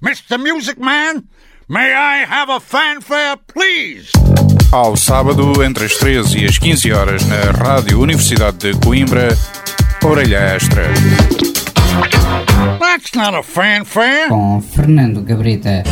Mr. Music Man, may I have a fanfare, please? Ao sábado, entre as 13 e as 15 horas, na Rádio Universidade de Coimbra, Orelha Extra. That's not a fanfare. Com Fernando Gabrita.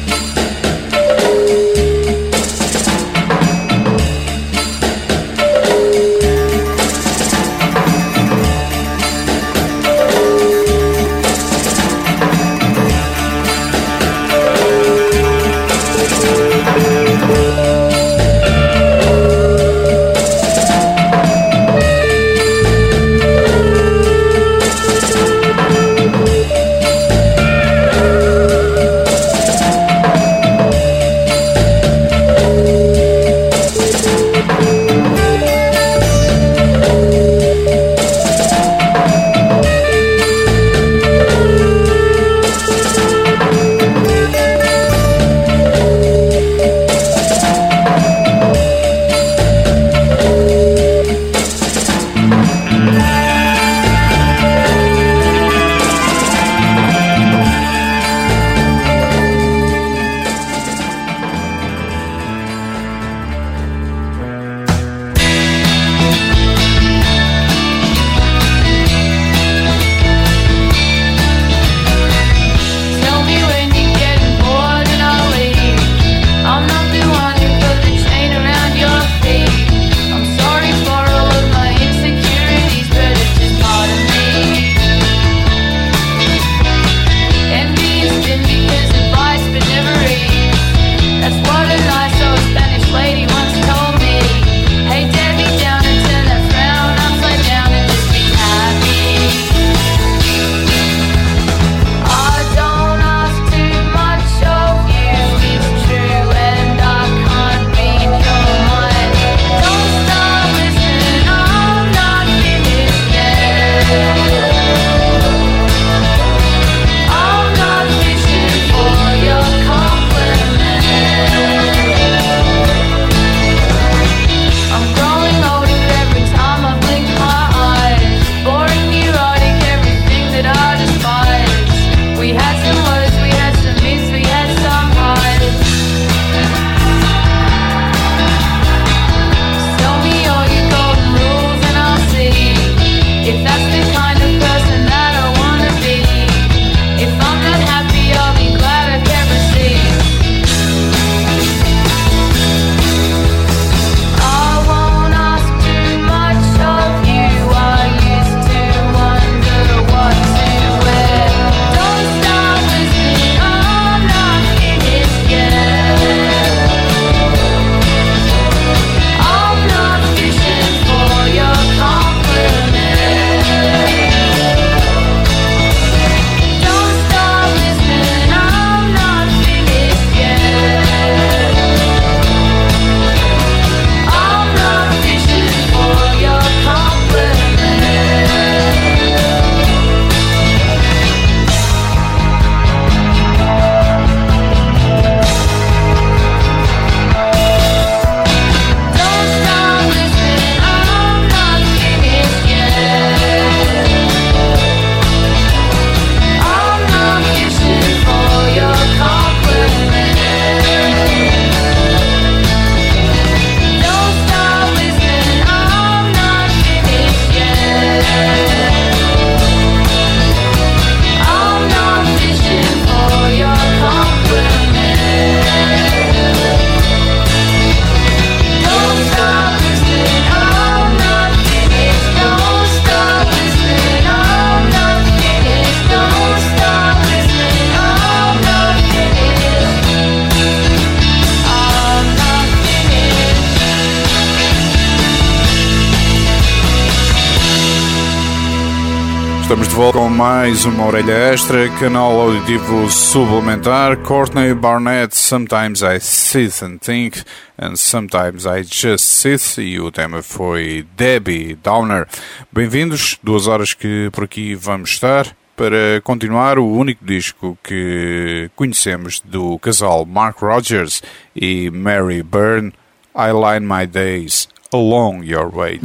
Estamos de volta com mais uma Orelha Extra, canal auditivo suplementar. Courtney Barnett, Sometimes I Sit and Think, and Sometimes I Just Sit, e o tema foi Debbie Downer. Bem-vindos, 2 horas que por aqui vamos estar, para continuar o único disco que conhecemos do casal Mark Rogers e Mary Byrne, I Line My Days Along Your Way.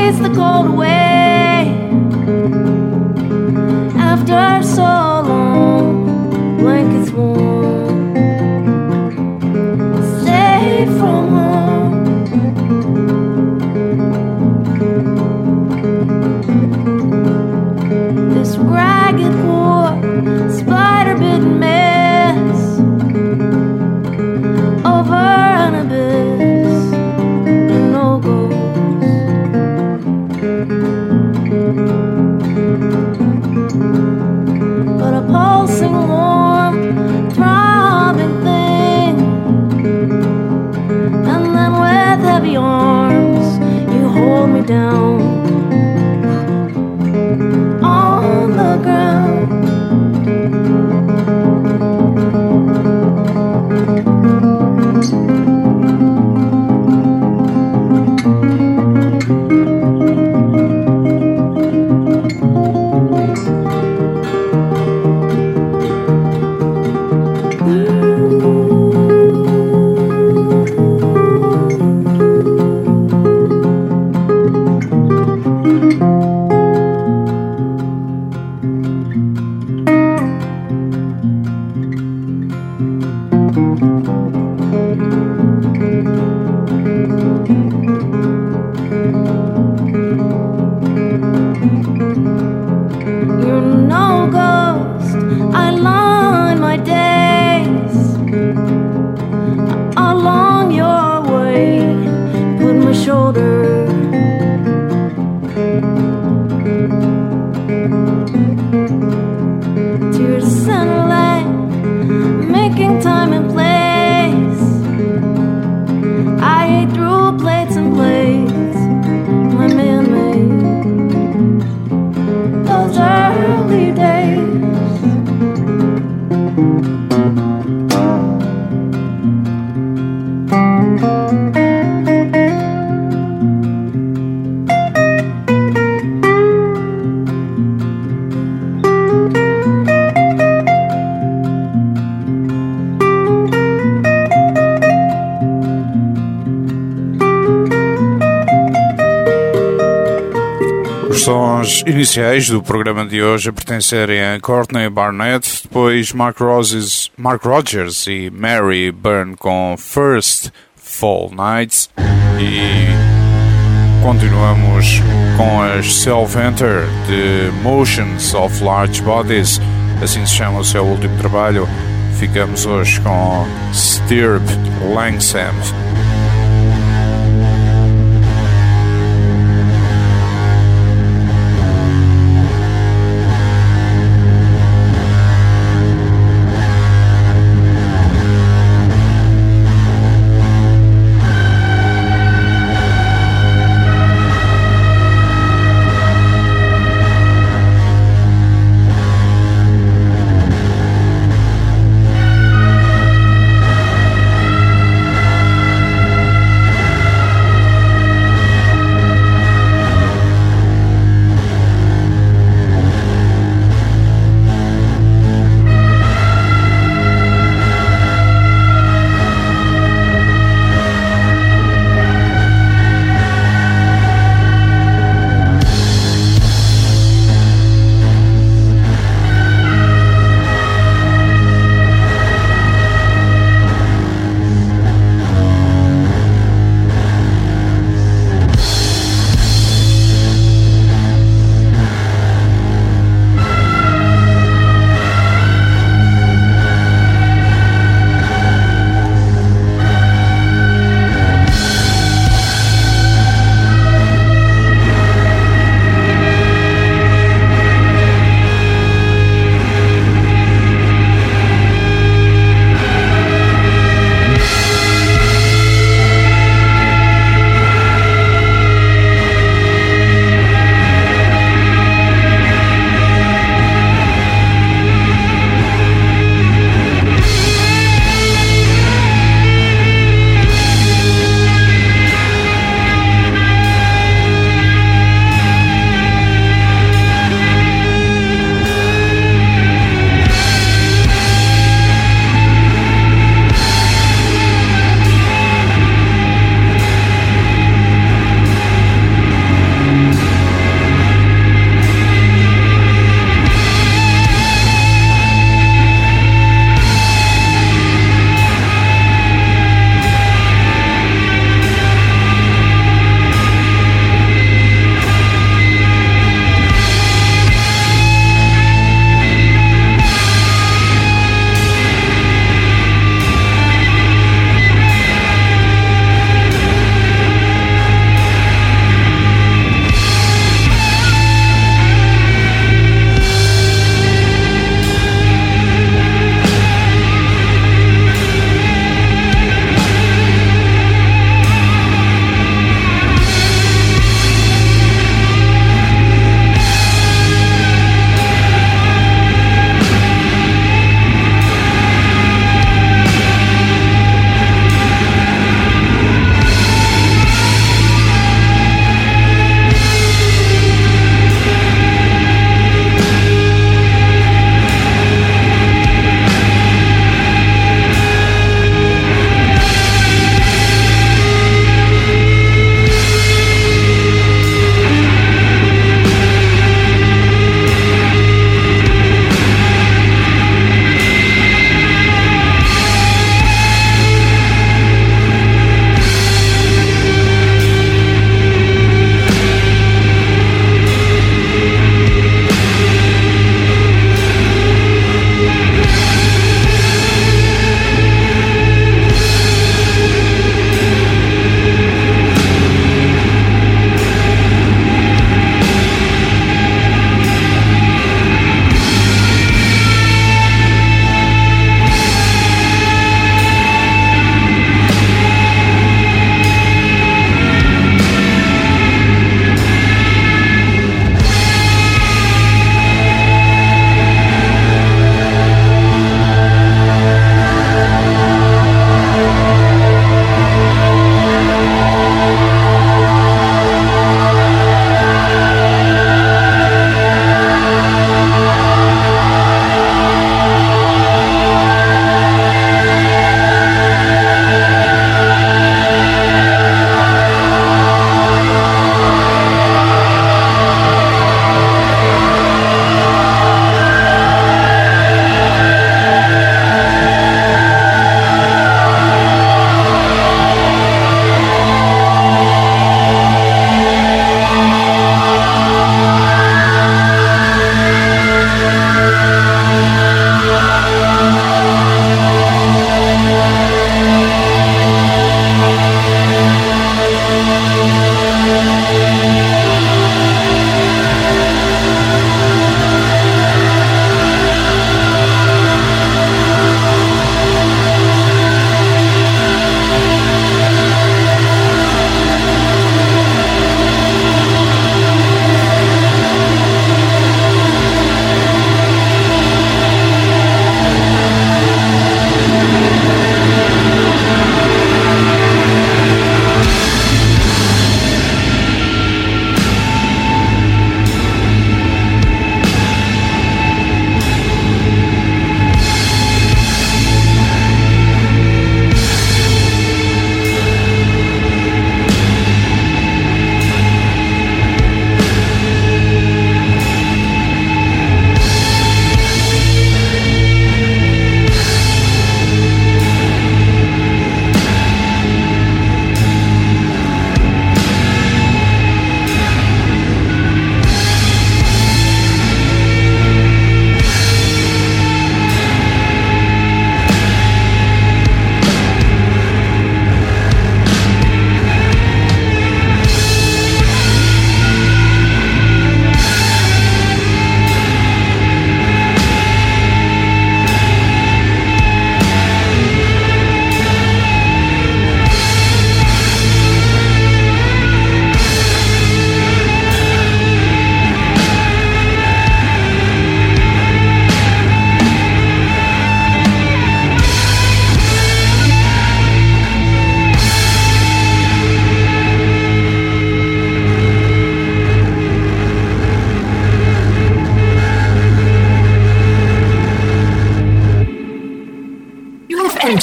chase the cold away. After so long, blankets warm, safe from home. This ragged, poor, spider-bitten mess over an abyss and no goals. But a pulsing, warm, throbbing thing, and then with heavy arms you hold me down on the ground. Sons iniciais do programa de hoje a pertencerem a Courtney Barnett, depois Mark Rogers e Mary Byrne com First Fall Nights, e continuamos com as Self-Enter de Motions of Large Bodies, assim se chama o seu último trabalho. Ficamos hoje com Stirp Langsam.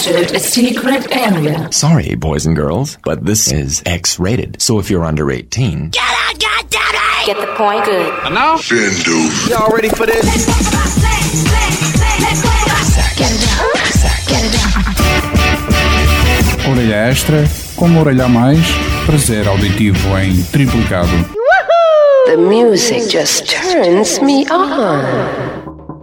entered a secret area. Sorry, boys and girls, but this is X-rated. So if you're under 18... Get out, goddammit! Get the point? Good. And now? Shindu. Y'all ready for this? Get it down. Get it down. Orelha extra, com uma orelha a mais, prazer auditivo em triplicado. The music just turns me on.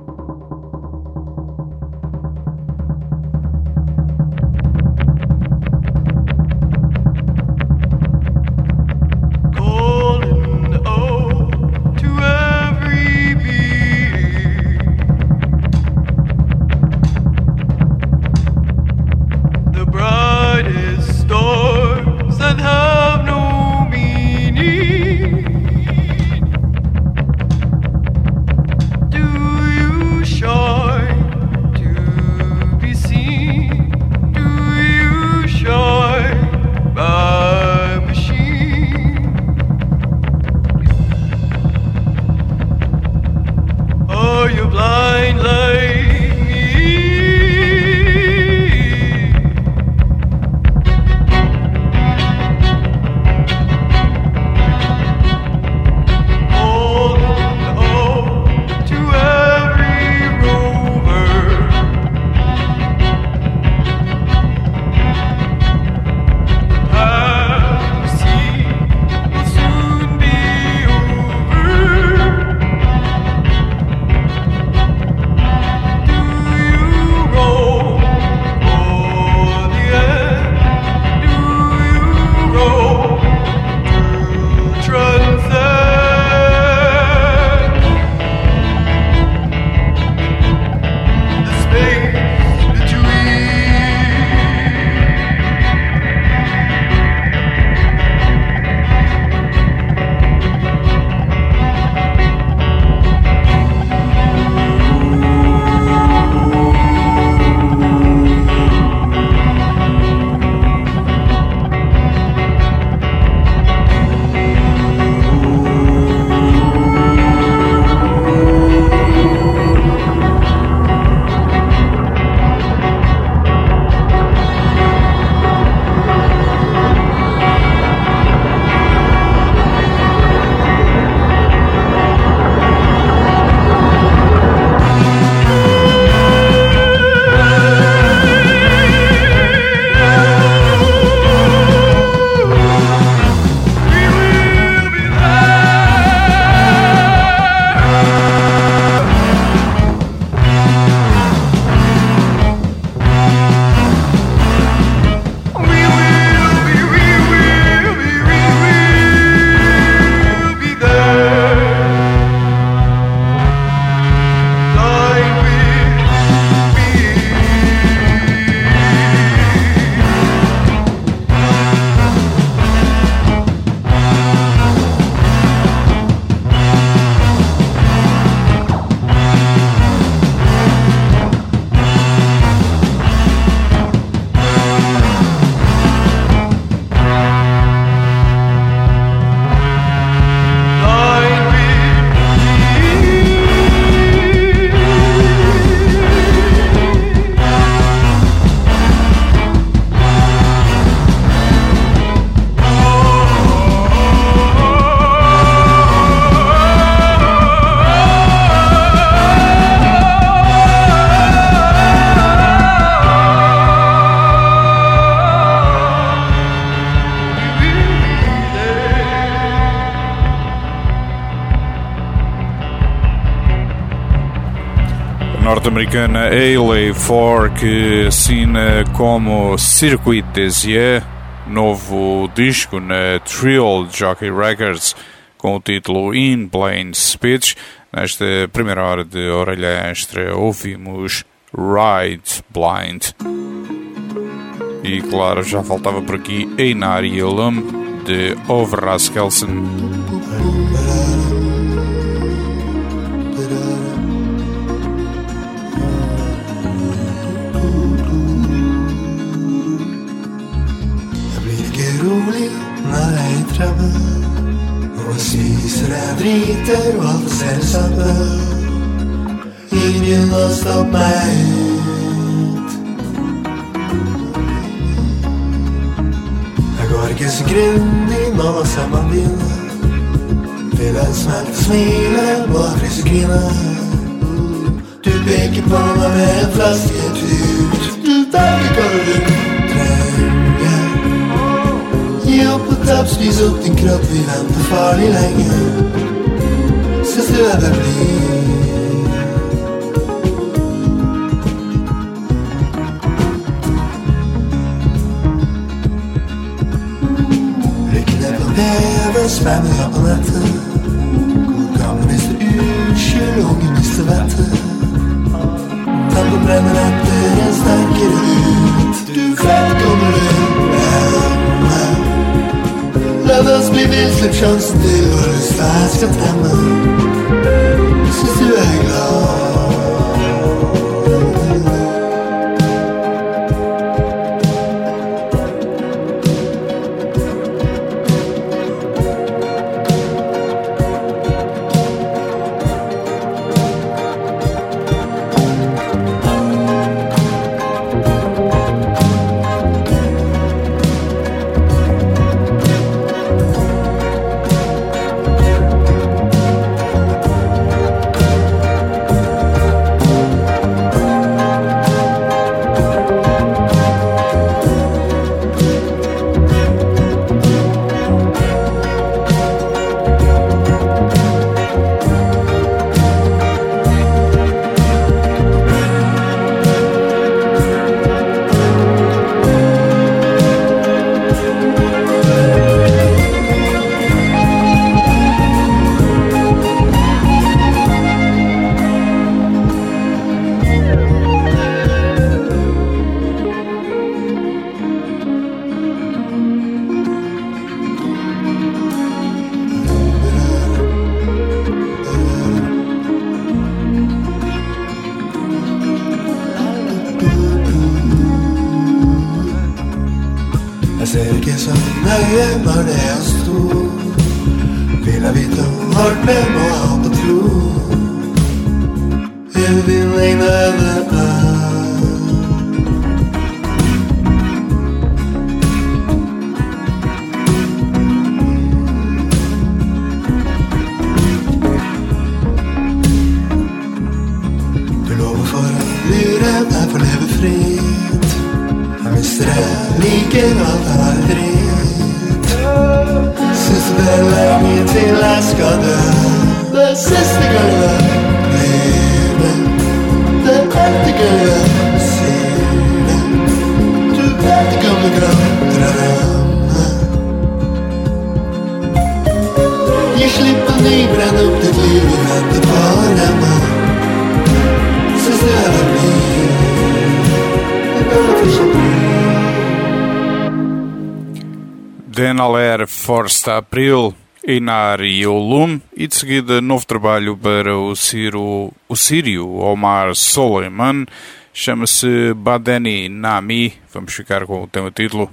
Norte-americana ALA4, que assina como Circuit des Yeux, novo disco na Trill Jockey Records, com o título In Plain Speech. Nesta primeira hora de Orelha Extra ouvimos Ride Blind. E claro, já faltava por aqui Einar Yilum, de Overraskelsen. Rolig når jeg er fremme og spiser jeg driter og alt ser det samme. Ingen har stoppet meg ut. Mørkets grunn i mamma sammen dine. Villen smelte smilet bak frysegrina. Du peker på meg med en flaske tut. Du vet ikke hva du trenger. Gi opp på tapp, spis opp din kropp. Vi venter farlig lenge. Synes du er blir. Spær meg opp på nettet. God gamle mister uskyld, unge mister vettet. Tanken brenner etter en sterkere ut. Du vet kommer du hjemme. La oss bli vild, slipp sjansen til å lyst jeg skal temme. Synes du er glad. Når det er stor vil jeg vite hardt med må ha på tro. Jeg vil egne det Du lover for å lure deg for leve fritt. Jeg mister det like alt jeg har dritt. Synes det er lenge til jeg skal dø. Det siste gang jeg lever. Det etter gang jeg sier det. Du vet ikke om du kan drømme. Gi slipp på ny, brenn opp ditt liv. Vi venter på hjemme. Synes du er blir. Det kan jeg fortsatt bli. Denal era 1 de Abril e Nariolum, e de seguida novo trabalho para o sírio Omar Soleiman, chama-se Badeni Nami. Vamos ficar com o tema título.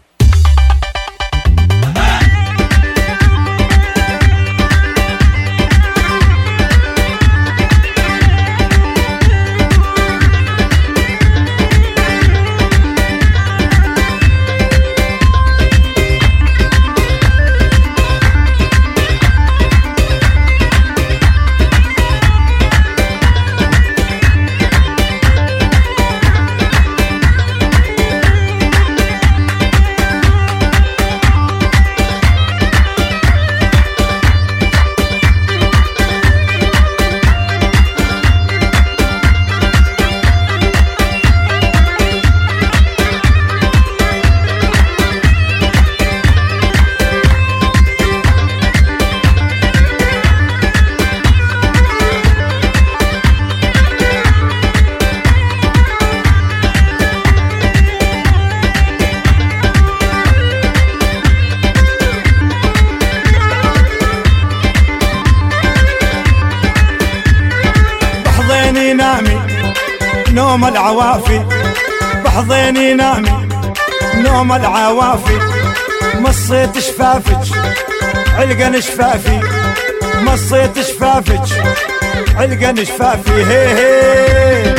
نوم العوافي بحضيني نامي نوم العوافي مصيت شفافك علقن شفافي مصيت شفافك علقن شفافي هي هي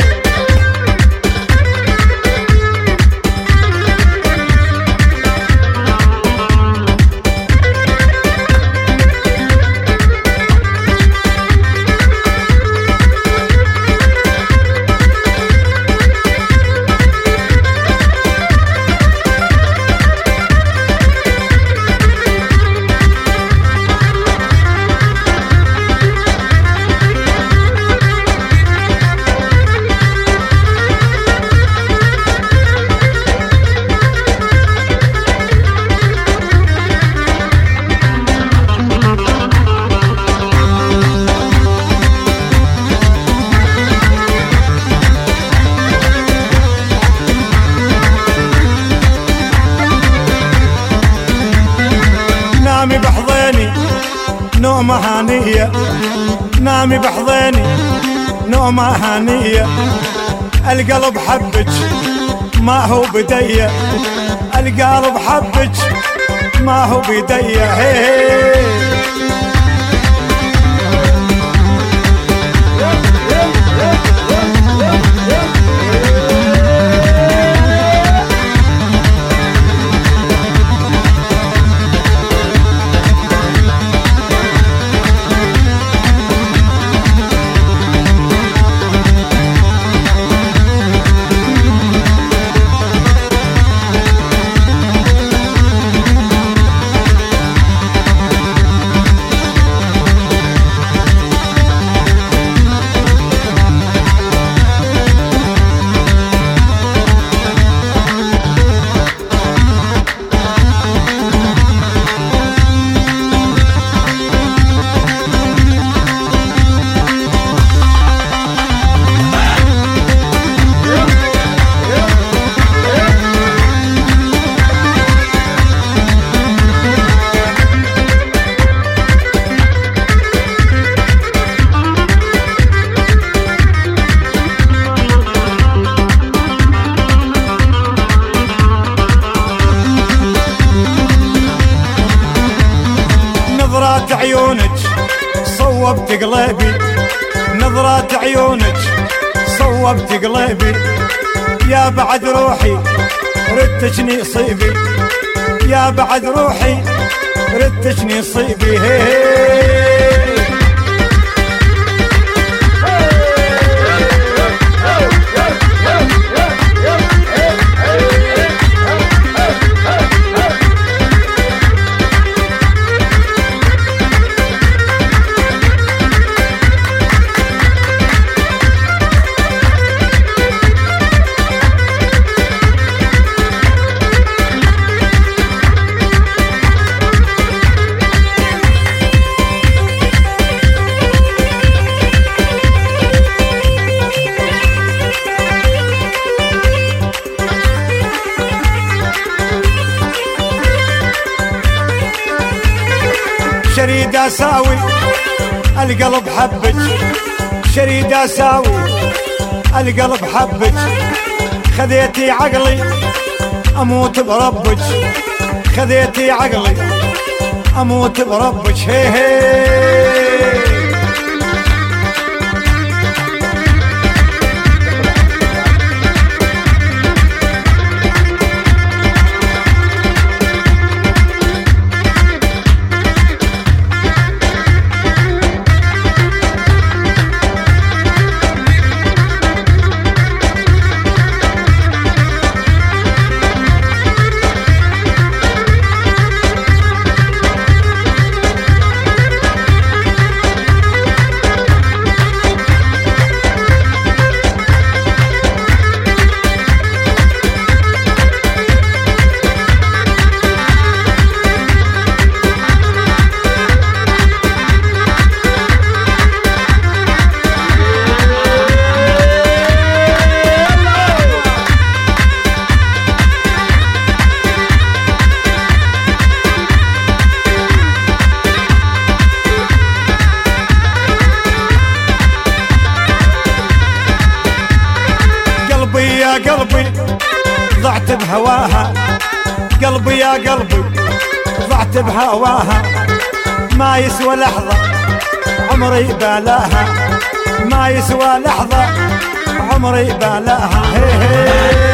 بحضيني نومة هانية، نامي بحضيني نومة هانية. القلب حبك ما هو بدية، القلب حبك ما هو بدية. هي نظرات عيونك صوبت قلبي، نظرات عيونك صوبت قلبي. يا بعد روحي ردتشني صيبي، يا بعد روحي ردتشني صيبي. شريد اساوي القلب حبك، شريد اساوي القلب حبك. خذيتي عقلي اموت بربك، خذيتي عقلي اموت بربك. هي هي قلبي ضعت بهواها، قلبي يا قلبي ضعت بهواها. ما يسوى لحظة عمري بالاها، ما يسوى لحظة عمري بالاها. هي هي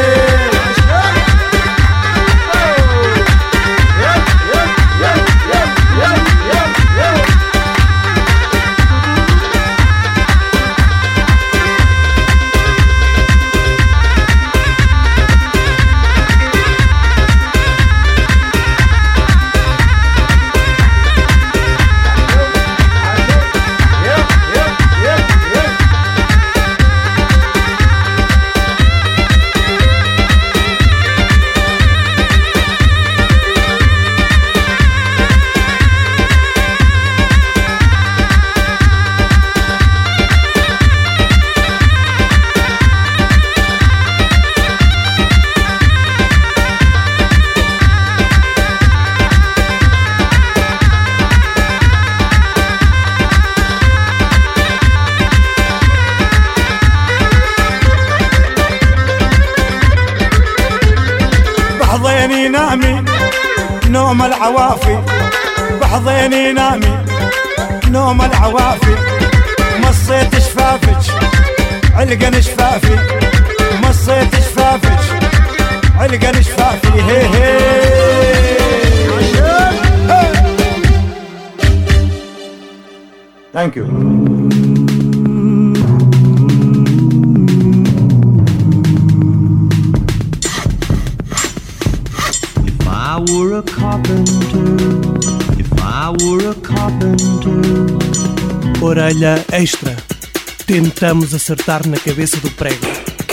نوم العوافي بحضيني نامي نوم العوافي مصيت شفافك علقن شفافي مصيت شفافك علقن شفافي هي هي Thank you. If I were a carpenter, if I were a carpenter. Orelha extra. Tentamos acertar na cabeça do prego.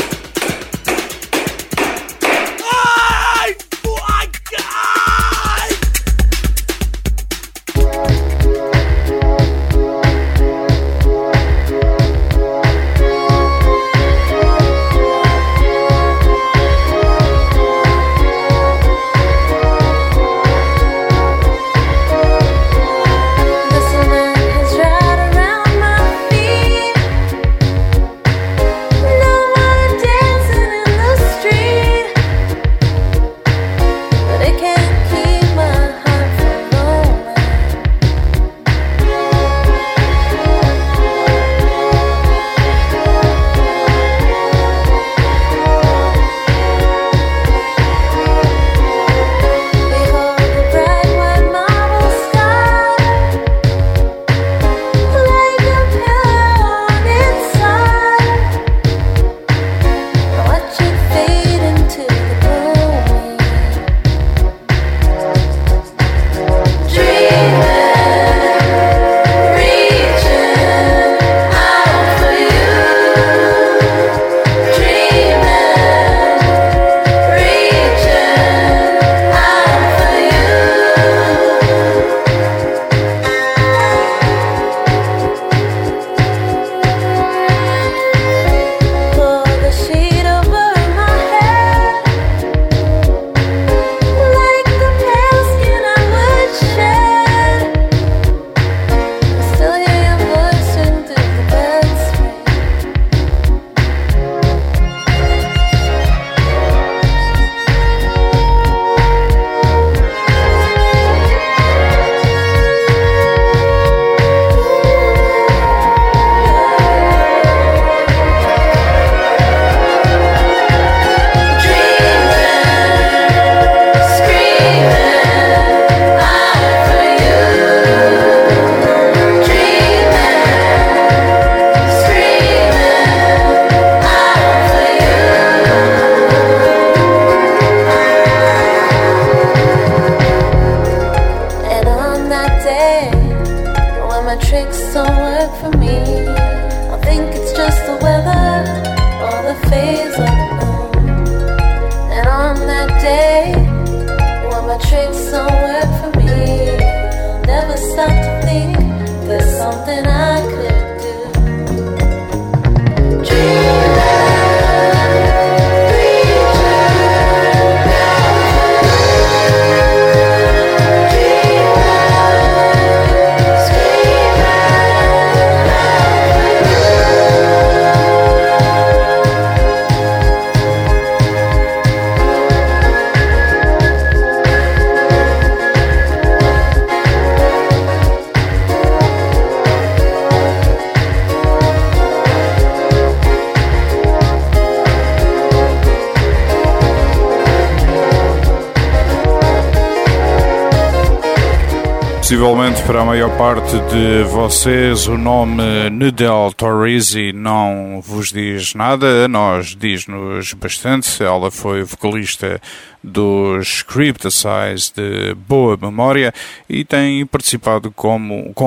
Possivelmente para a maior parte de vocês o nome Nedal Torrisi não vos diz nada, a nós diz-nos bastante. Ela foi vocalista dos Crypticize de boa memória e tem participado com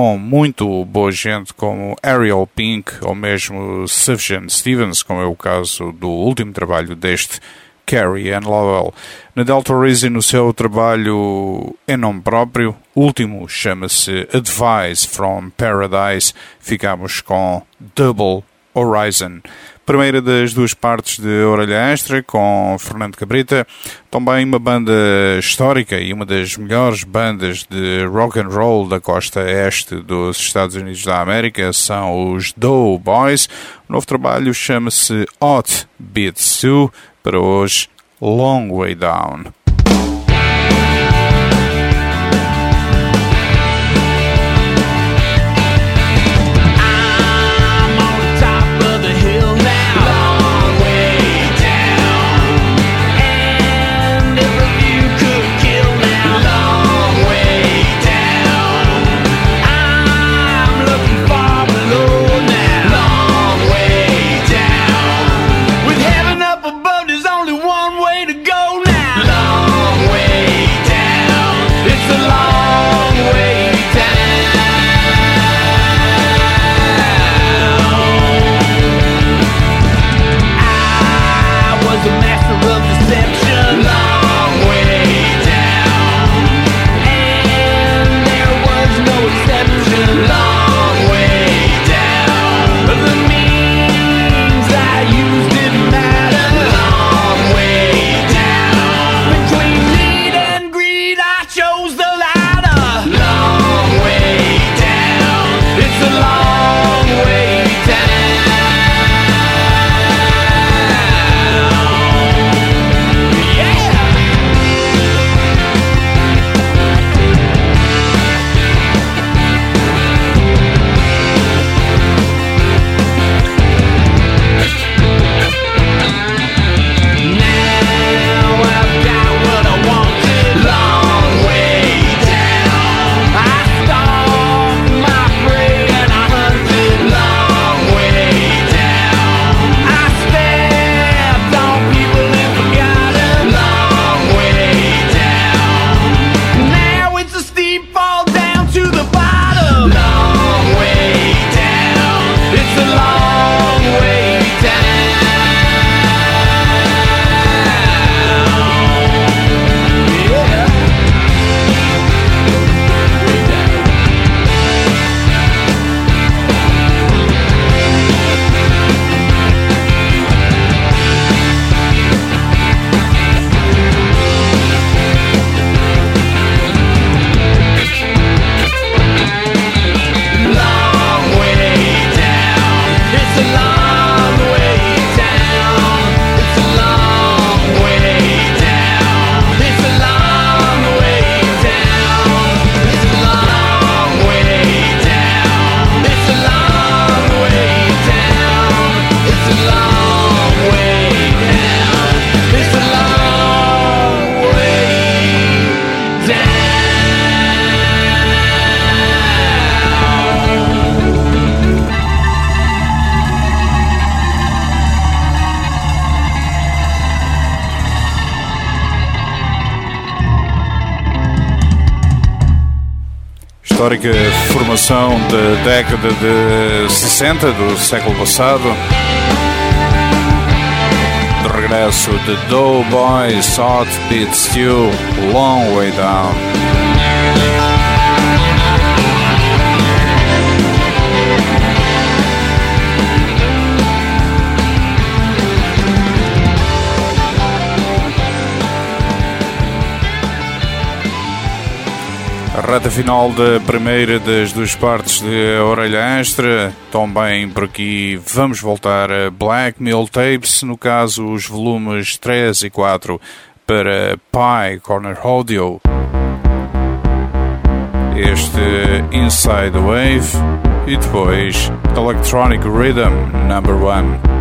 muito boa gente como Ariel Pink ou mesmo Sufjan Stevens, como é o caso do último trabalho deste Carrie Ann Lowell. Nedal Torrisi, no seu trabalho em nome próprio, último chama-se Advice from Paradise. Ficamos com Double Horizon. Primeira das duas partes de Orelha Extra, com Fernando Cabrita. Também uma banda histórica e uma das melhores bandas de rock and roll da costa este dos Estados Unidos da América são os Doughboys. O novo trabalho chama-se Hot Beat Sue. Para hoje, Long Way Down. histórica formação da década de 60 do século passado. De regresso de Doughboys, Hot Beat Stew, Long Way Down. A reta final da primeira das duas partes de Orelha Extra. Também por aqui vamos voltar a Black Mill Tapes, no caso os volumes 3 e 4 para Pi Corner Audio. Este Inside the Wave e depois Electronic Rhythm No. 1.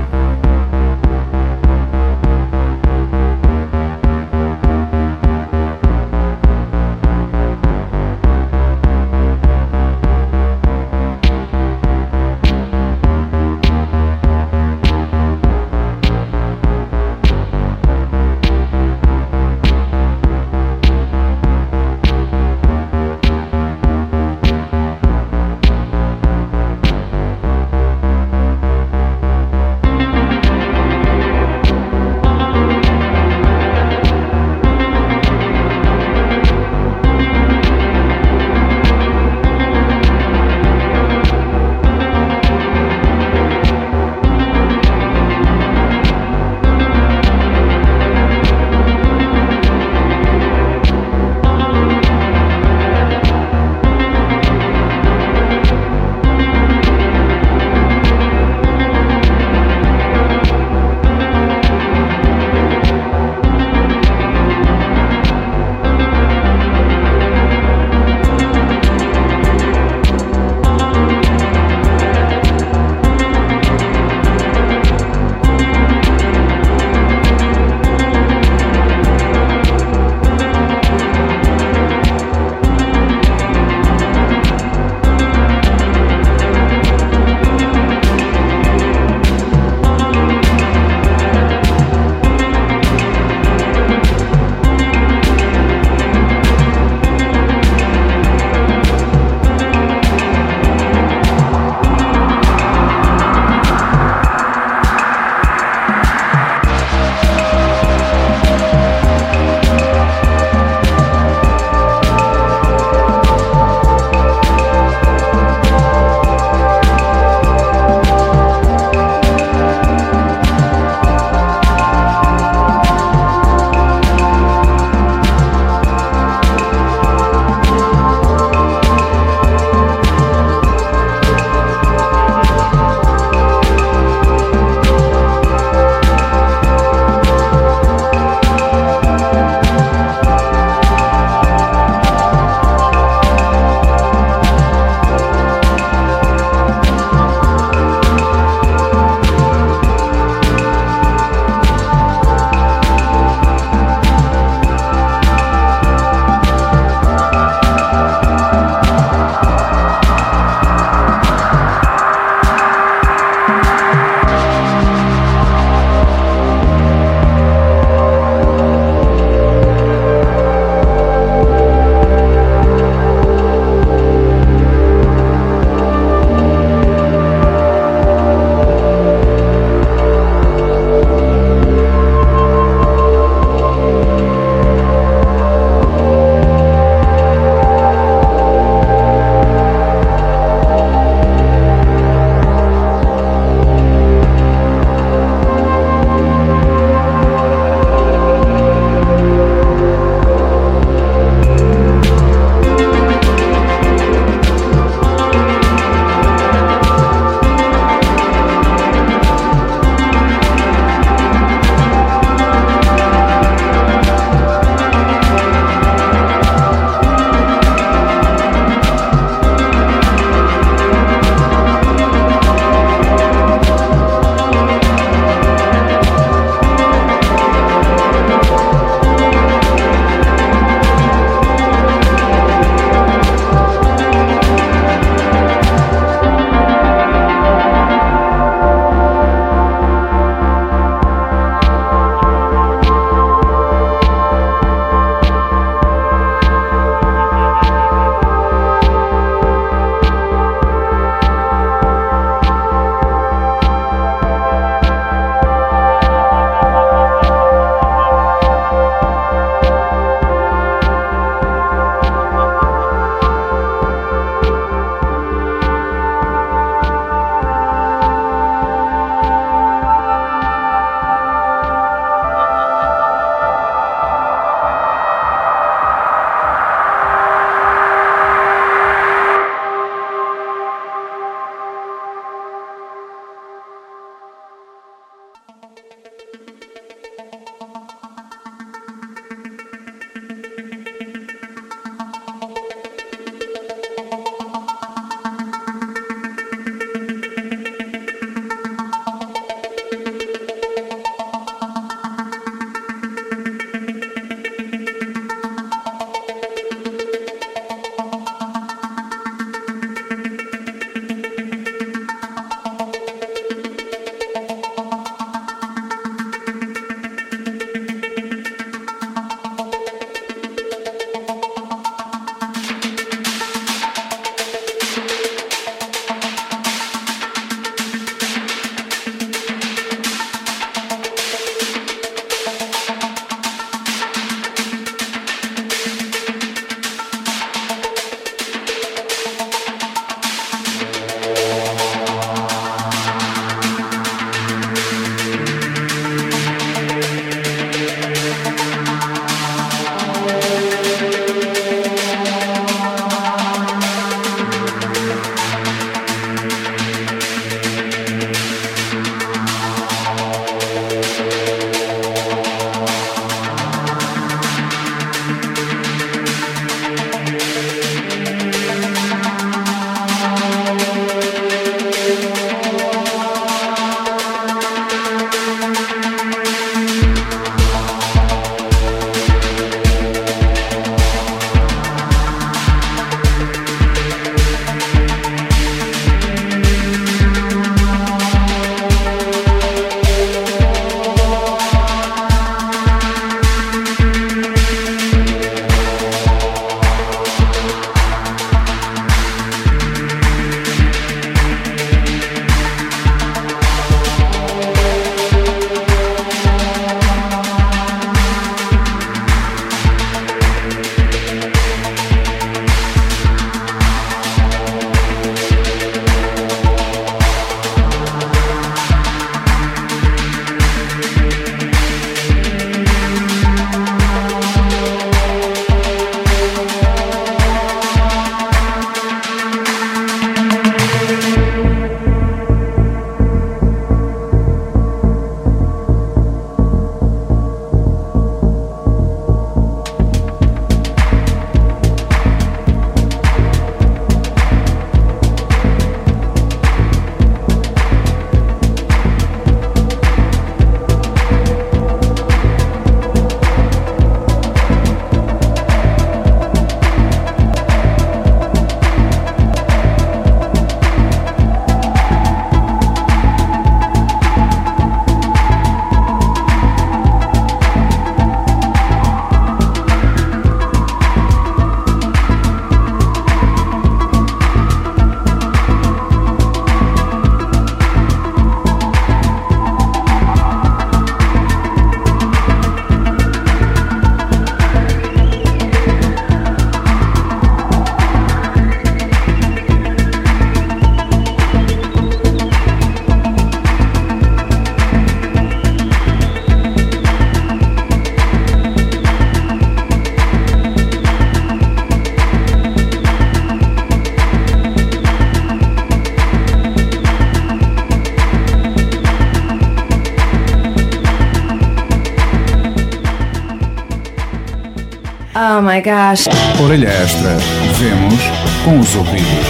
Oh my gosh. Orelha Extra. Vemos com os ouvidos.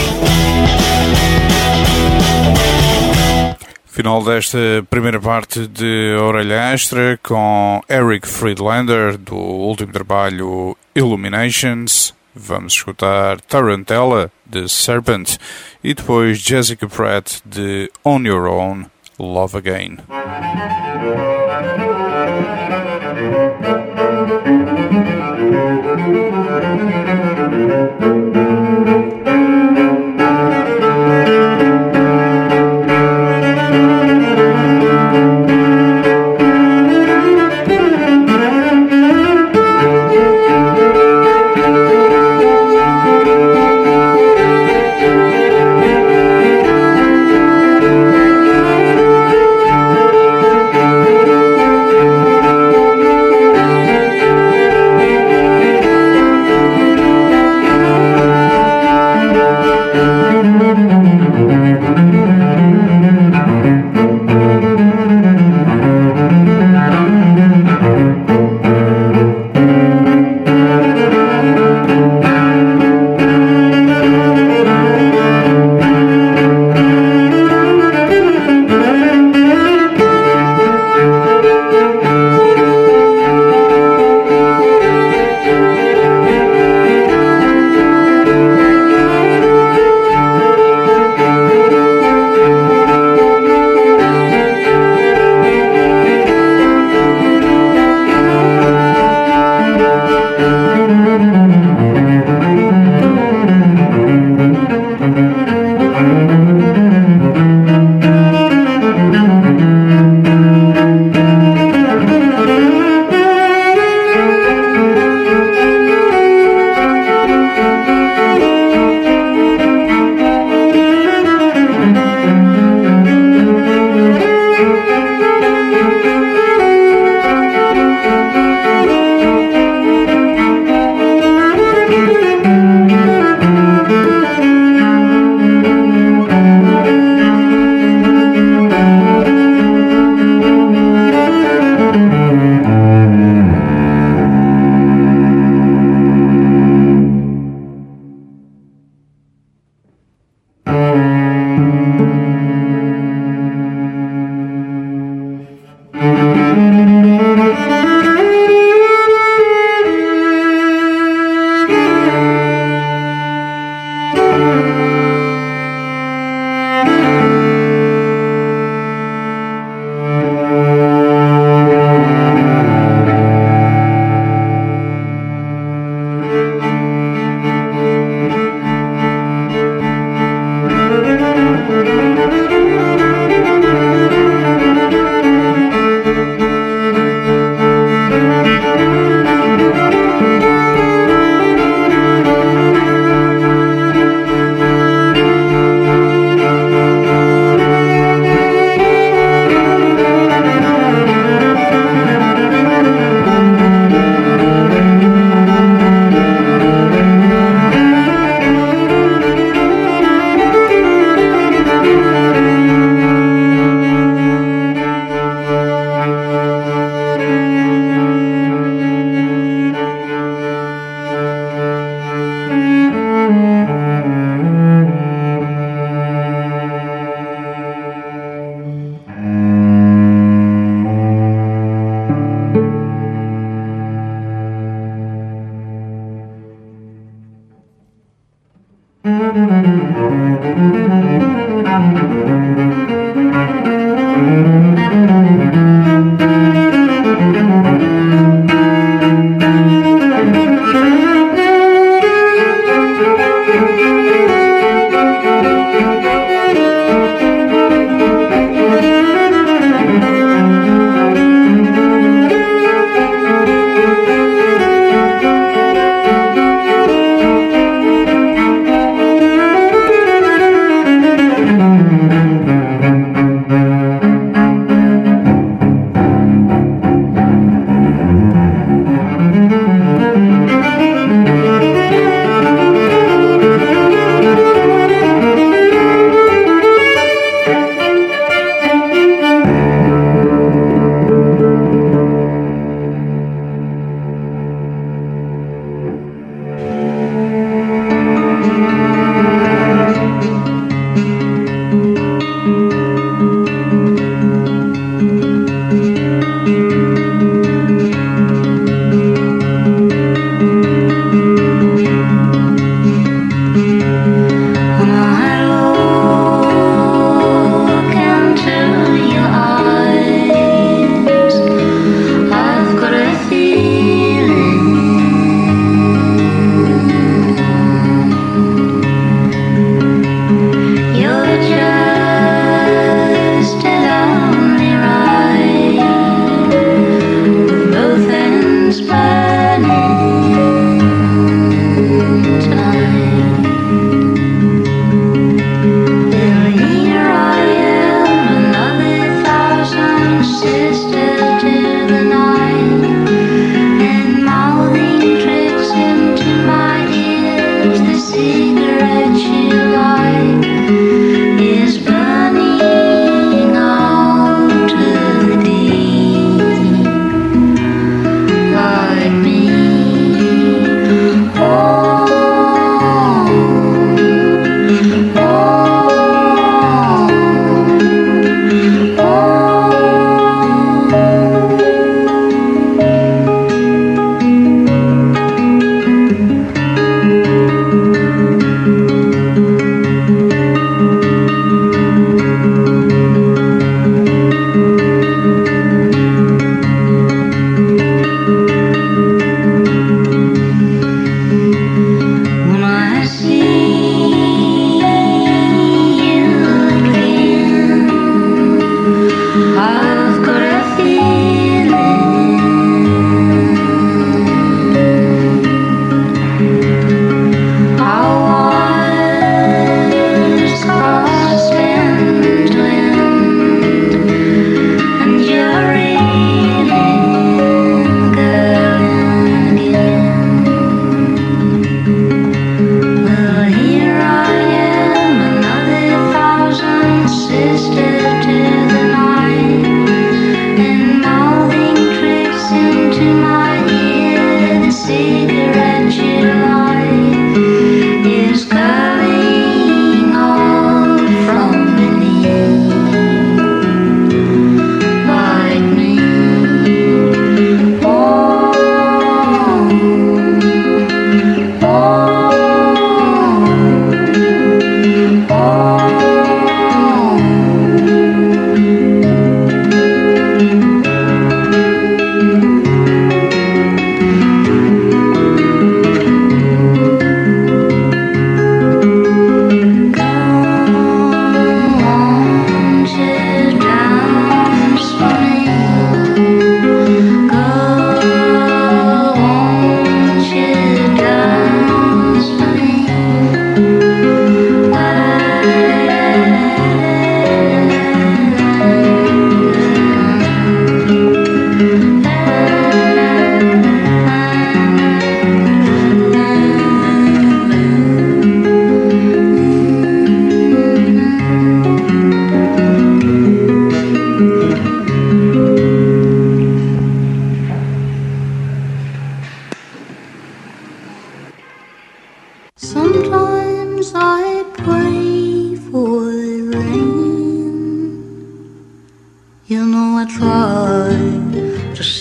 Final desta primeira parte de Orelha Extra com Eric Friedlander do último trabalho Illuminations. Vamos escutar Tarantella de Serpent e depois Jessica Pratt de On Your Own, Love Again.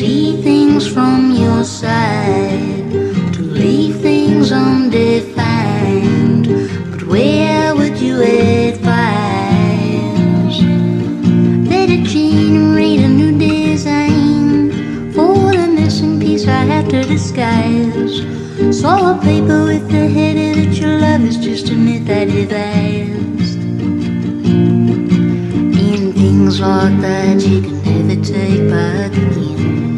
see things from your side, to leave things undefined. But where would you advise that I generate a new design for the missing piece I have to disguise? So a paper with the header that your love is just a myth I devised. And things like that you can never take back again.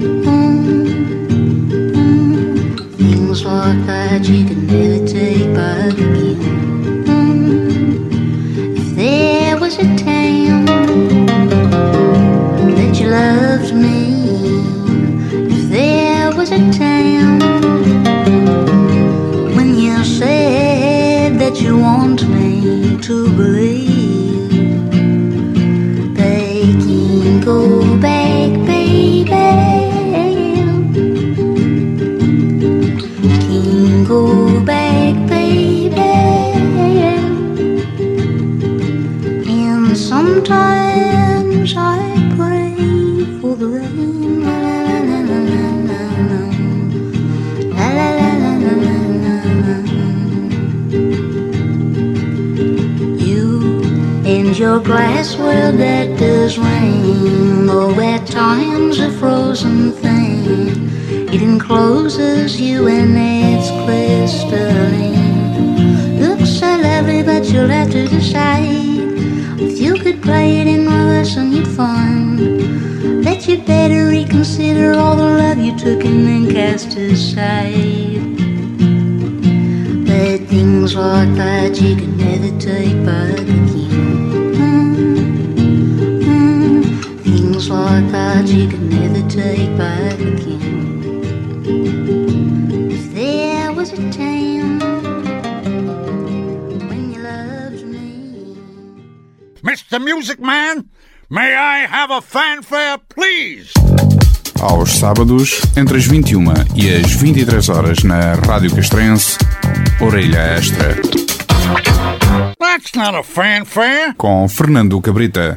Things like that you can never take back again. If there was a time that you loved me, if there was a time when you said that you want me to believe, they can go back, baby, can go back, baby. And sometimes I pray for the rain, la la la la la la, la la la la la la la. You and your glass world that does rain, though at times a frozen thing, it encloses you in its crystalline. Looks so lovely, but you'll have to decide. If you could play it in reverse, and you'd find that you'd better reconsider all the love you took and then cast aside. But things like that you can never take back again. Things like that you can never take back again. If there was a time when you loved me. Mr. Music Man, may I have a fanfare, please? Aos sábados, entre as 21 e as 23 horas na Rádio Castrense, Orelha Extra. That's not a fanfare. Com Fernando Cabrita.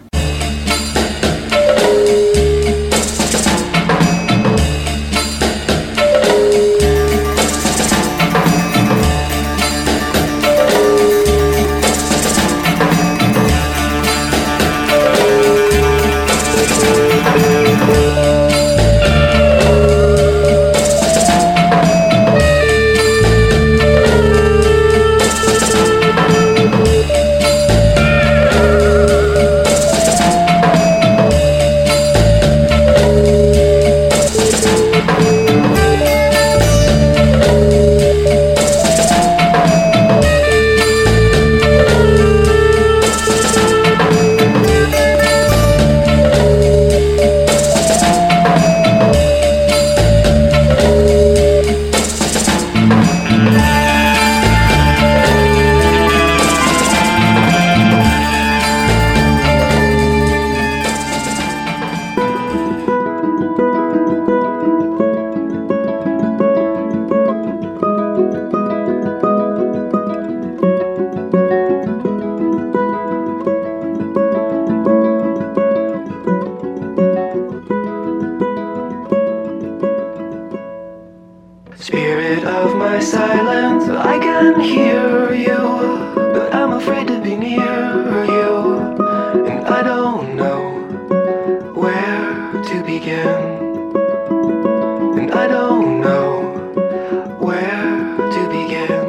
Spirit of my silence, I can hear you, but I'm afraid to be near you, and I don't know where to begin, and I don't know where to begin.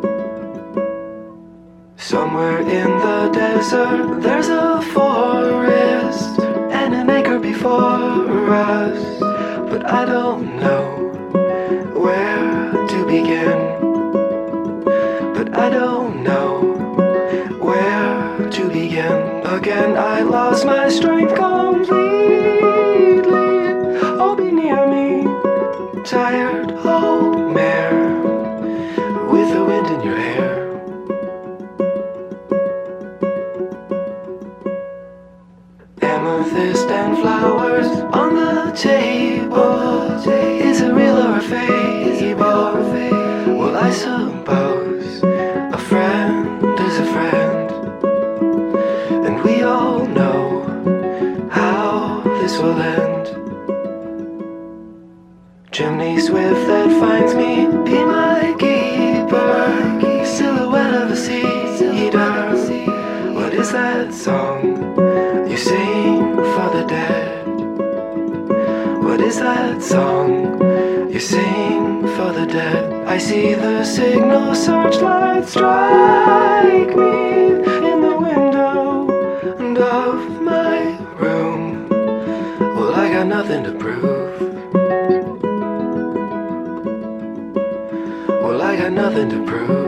Somewhere in the desert there's a forest and an acre before us, but I don't know where to begin, but I don't know where to begin. Again I lost my strength completely. Oh, be near me, tired old mare with the wind in your hair. Amethyst and flowers on the table. Is it real or a fable? Well, I suppose a friend is a friend, and we all know how this will end. chimney swift that finds me. Be my keeper, silhouette of a cedar. What is that song you sing for the dead? What is that song you sing for the dead? I see the signal searchlight strike me in the window and of my room. Well, I got nothing to prove. Well, I got nothing to prove.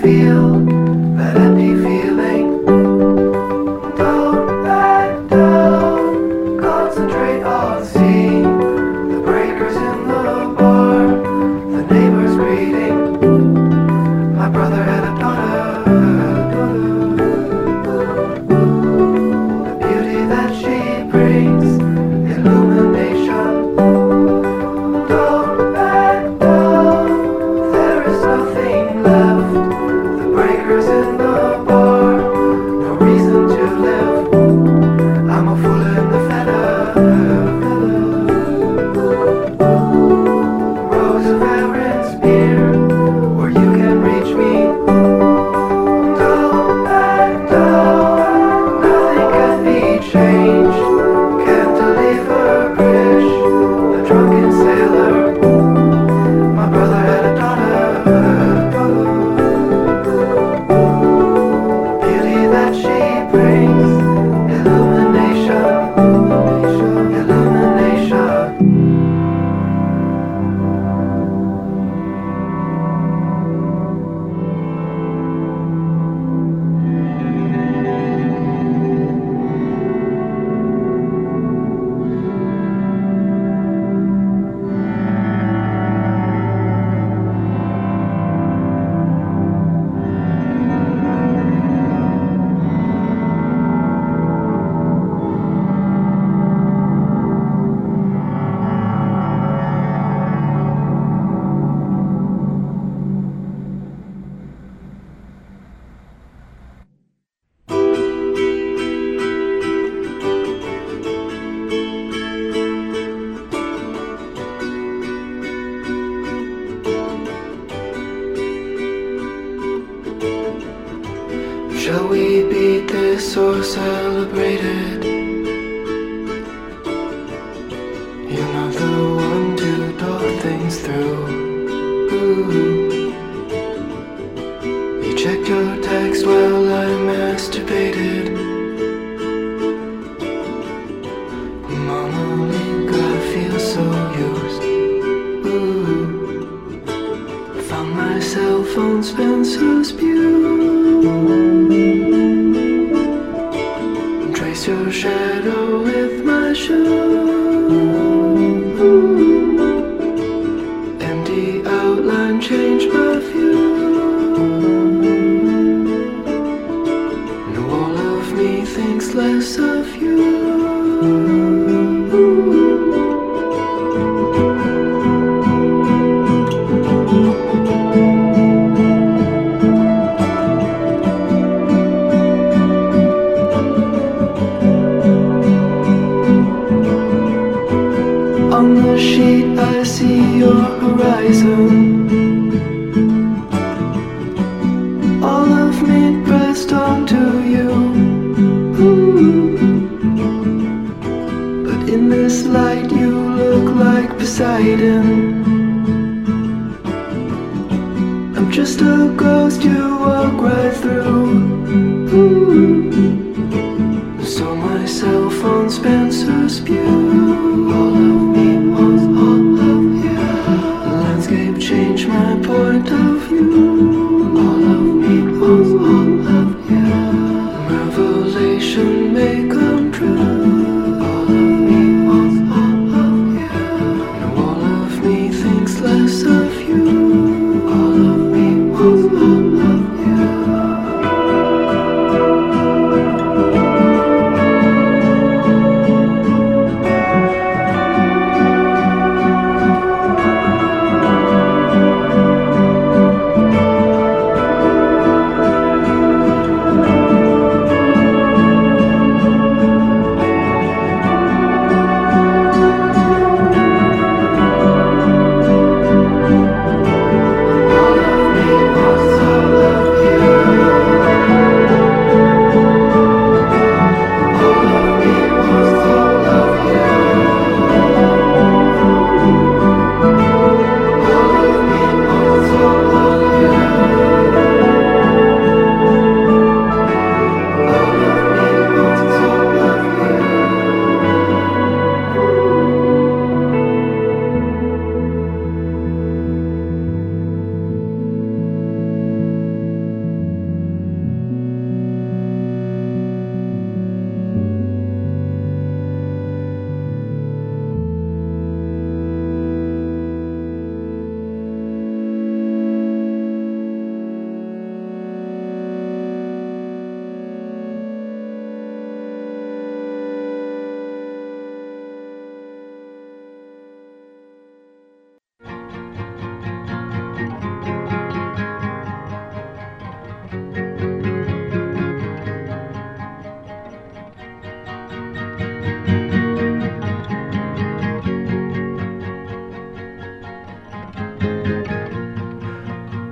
feel that empty feeling. Don't back down, concentrate on seeing the breakers in the bar, the neighbors greeting. My brother had a daughter, the beauty that she brings, illumination. Don't back down, there is nothing left. The breakers in the bar, no reason to live. I'm a fool in the feather. Rose of Aaron's beer, where you can reach me. Don't back down, nothing can be changed. Cantilever bridge, the drunken sailor. My brother had a daughter, beauty that she brings, illumination, illumination. Shall we beat this or celebrate it? You're not the one to talk things through. Ooh. You checked your text while I masturbated. Monologue, I feel so used. Ooh. Found my cell phone Spencer's Pew. Trace your shadow with my shoe. Empty outline, change my view. No, all of me thinks less of you. On the sheet I see your horizon. All of me pressed onto you. Ooh. But in this light you look like Poseidon. I'm just a ghost you walk right through. Ooh. So my cell phone Spencer's Pew. All of me was all of you. The landscape changed my point of view. All of me was all of you. Revelation may come true. All of me was all of you. Now all of me thinks less of you. All of me was all of you.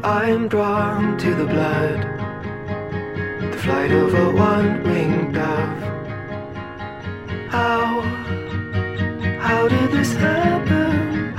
I'm drawn to the blood, the flight of a one-winged dove. How did this happen?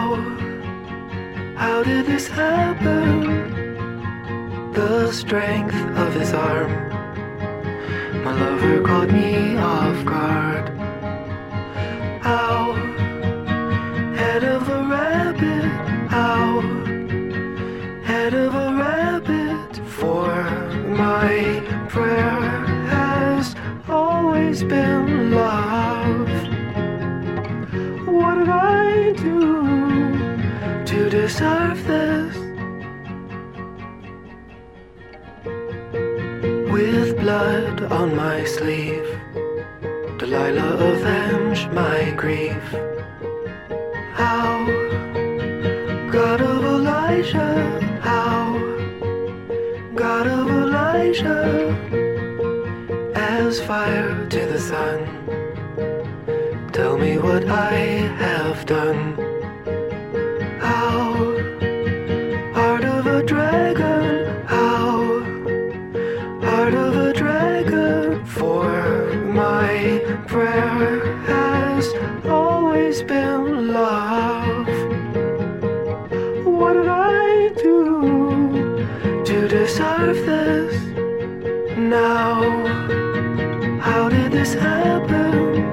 How did this happen? The strength of his arm, my lover caught me off guard. How, head of a rabbit, how, head of a rabbit, for my prayer has always been love. What did I do to deserve this? With blood on my sleeve, Delilah avenge my grief. How, God of Elijah, how, God of Elijah, as fire to the sun, tell me what I have done. How, heart of a dragon, how, heart of a dragon, for my prayer has always been love. What did I do to deserve this? Now, how did this happen?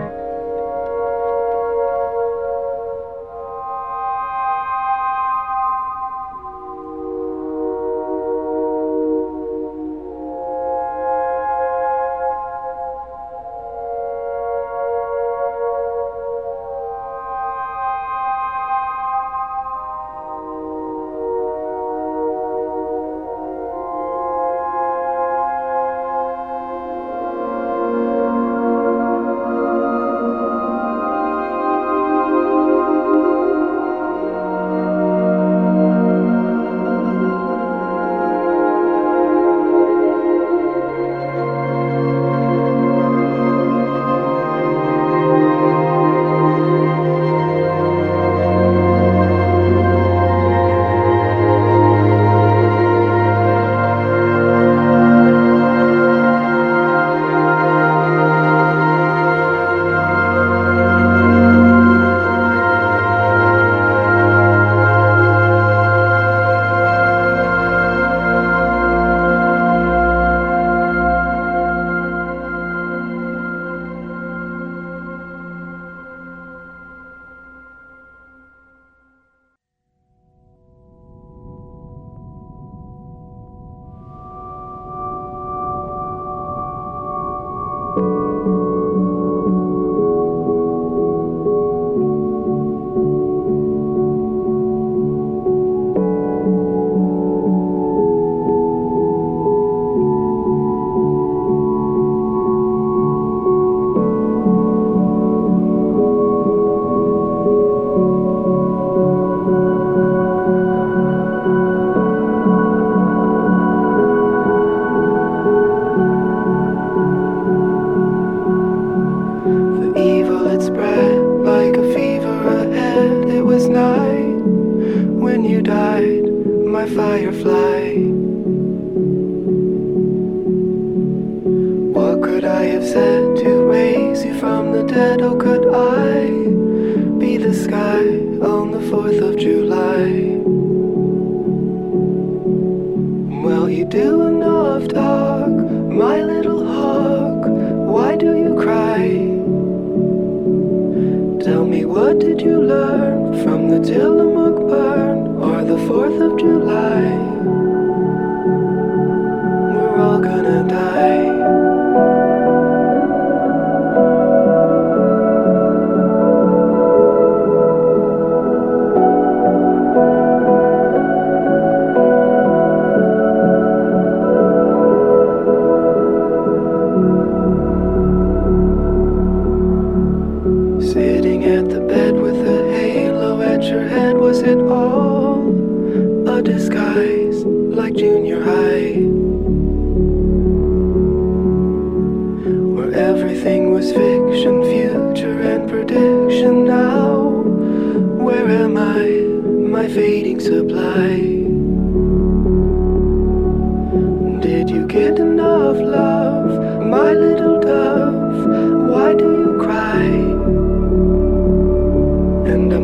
My fading supply.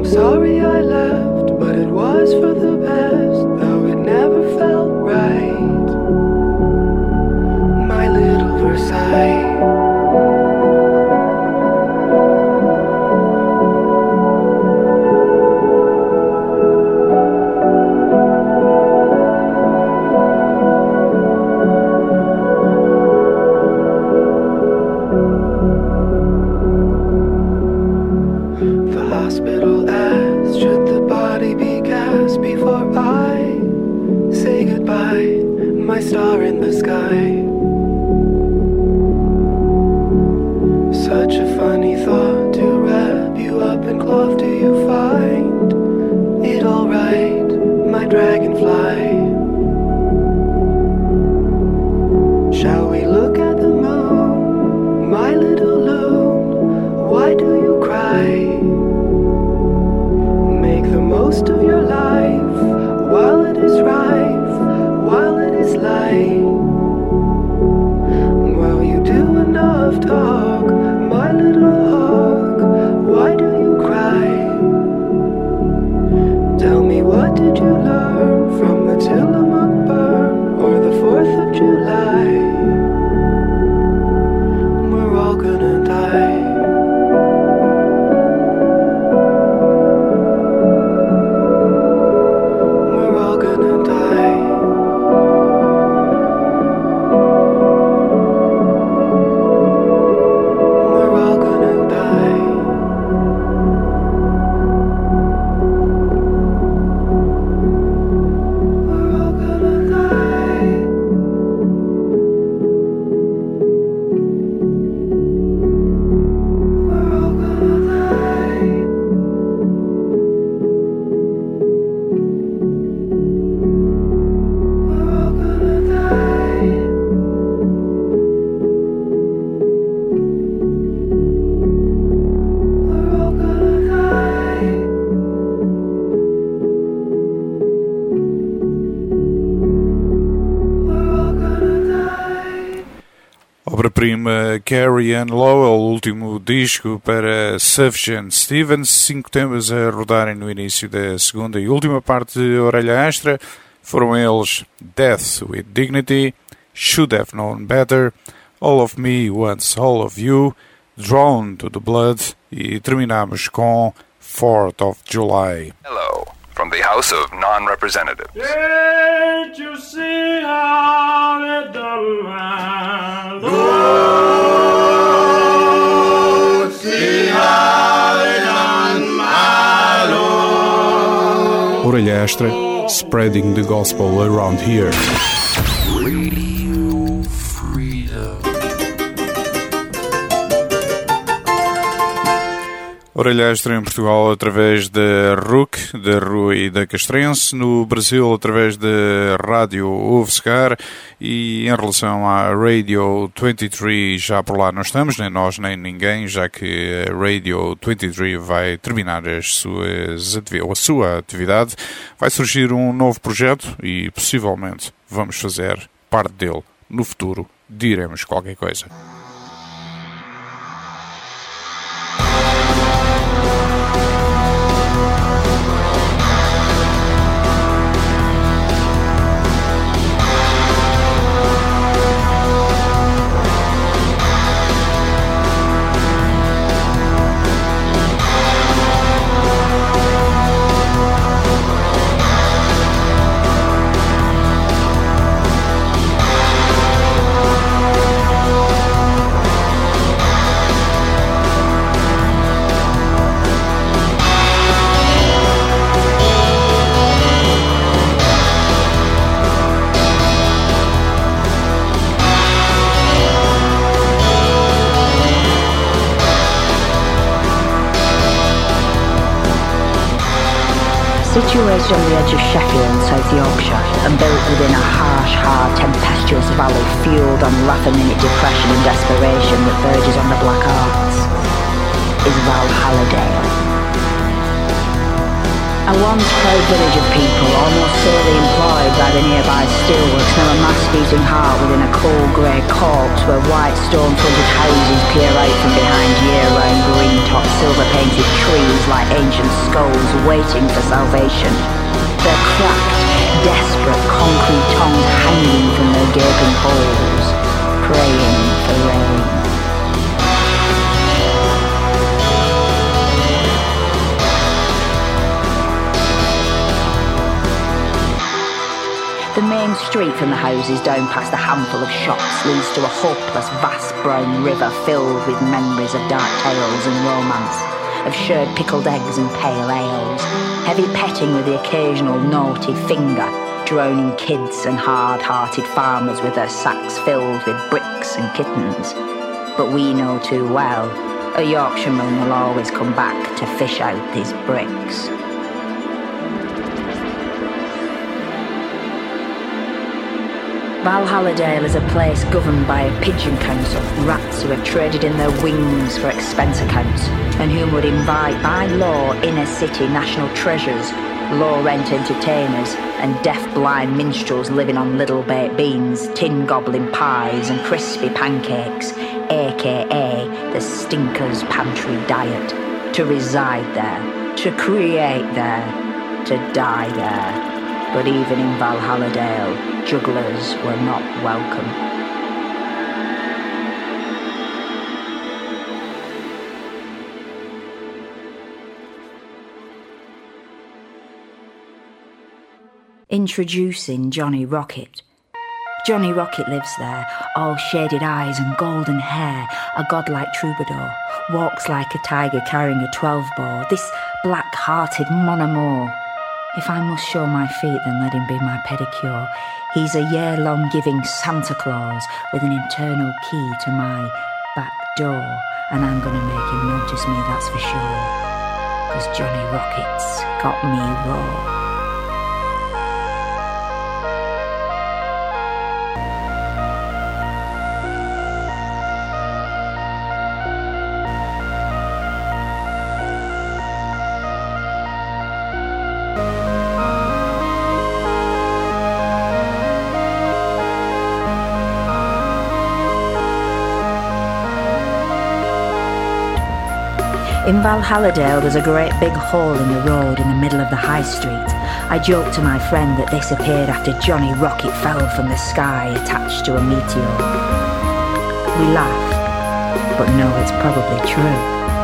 sorry I left, but it was for the best, though it never felt right. My little Versailles. My star in the sky. Such a funny thought to wrap you up in cloth. Do you find it alright, my dragonfly? Shall we look at the moon, my little loon? Why do you cry? Make the most of your life while it is rife, while it is light. While you do enough talk, my little hawk, why do you cry? Tell me, what did you learn from the Tillamook burn or the 4th of July? We're all gonna die. Obra-prima Carrie Ann Lowell, último disco para Sufjan Stevens, 5 temas a rodarem no início da segunda e última parte de Orelha Extra. Foram eles Death with Dignity, Should Have Known Better, All of Me Wants All of You, Drawn to the Blood e terminamos com 4th of July. Hello, from the House of Non-Representatives. Can't you see how it done my Lord? See how it done my Lord. Orelha Extra, spreading the gospel around here. Radio Freedom. Orelha Extra em Portugal através da RUC, da Rui e da Castrense, no Brasil através da Rádio UFSCar e em relação à Radio 23 já por lá não estamos, nem nós nem ninguém, já que a Radio 23 vai terminar a sua atividade, vai surgir um novo projeto e possivelmente vamos fazer parte dele no futuro, diremos qualquer coisa. Situated on the edge of Sheffield, South Yorkshire, and built within a harsh, hard, tempestuous valley fueled on laugh-a-minute depression and desperation that verges on the Black Arts, is Valhalla Dale. A once proud village of people, almost solely employed by the nearby steelworks, now a mass-beating heart within a cold grey corpse where white stone-fronted houses peer out from behind year-round green-topped silver-painted trees like ancient skulls waiting for salvation. Their cracked, desperate concrete tongues hanging from their gaping holes, praying for rain. The main street from the houses down past a handful of shops leads to a hopeless, vast brown river filled with memories of dark tales and romance, of shared pickled eggs and pale ales, heavy petting with the occasional naughty finger, droning kids and hard-hearted farmers with their sacks filled with bricks and kittens. But we know too well, a Yorkshireman will always come back to fish out his bricks. Valhalladale is a place governed by a pigeon council, rats who have traded in their wings for expense accounts, and whom would invite by law inner city national treasures, low-rent entertainers, and deaf-blind minstrels living on little baked beans, tin goblin pies and crispy pancakes, aka the Stinker's Pantry Diet, to reside there, to create there, to die there. But even in Valhalladale, jugglers were not welcome. Introducing Johnny Rocket. Johnny Rocket lives there, all shaded eyes and golden hair, a godlike troubadour, walks like a tiger carrying a 12-bore, this black-hearted mon amour. If I must show my feet, then let him be my pedicure. He's a year-long giving Santa Claus with an internal key to my back door, and I'm gonna make him notice me, that's for sure. 'Cause Johnny Rocket's got me raw. In Valhalladale there's a great big hole in the road in the middle of the high street. I joked to my friend that this appeared after Johnny Rocket fell from the sky attached to a meteor. We laughed, but no, it's probably true.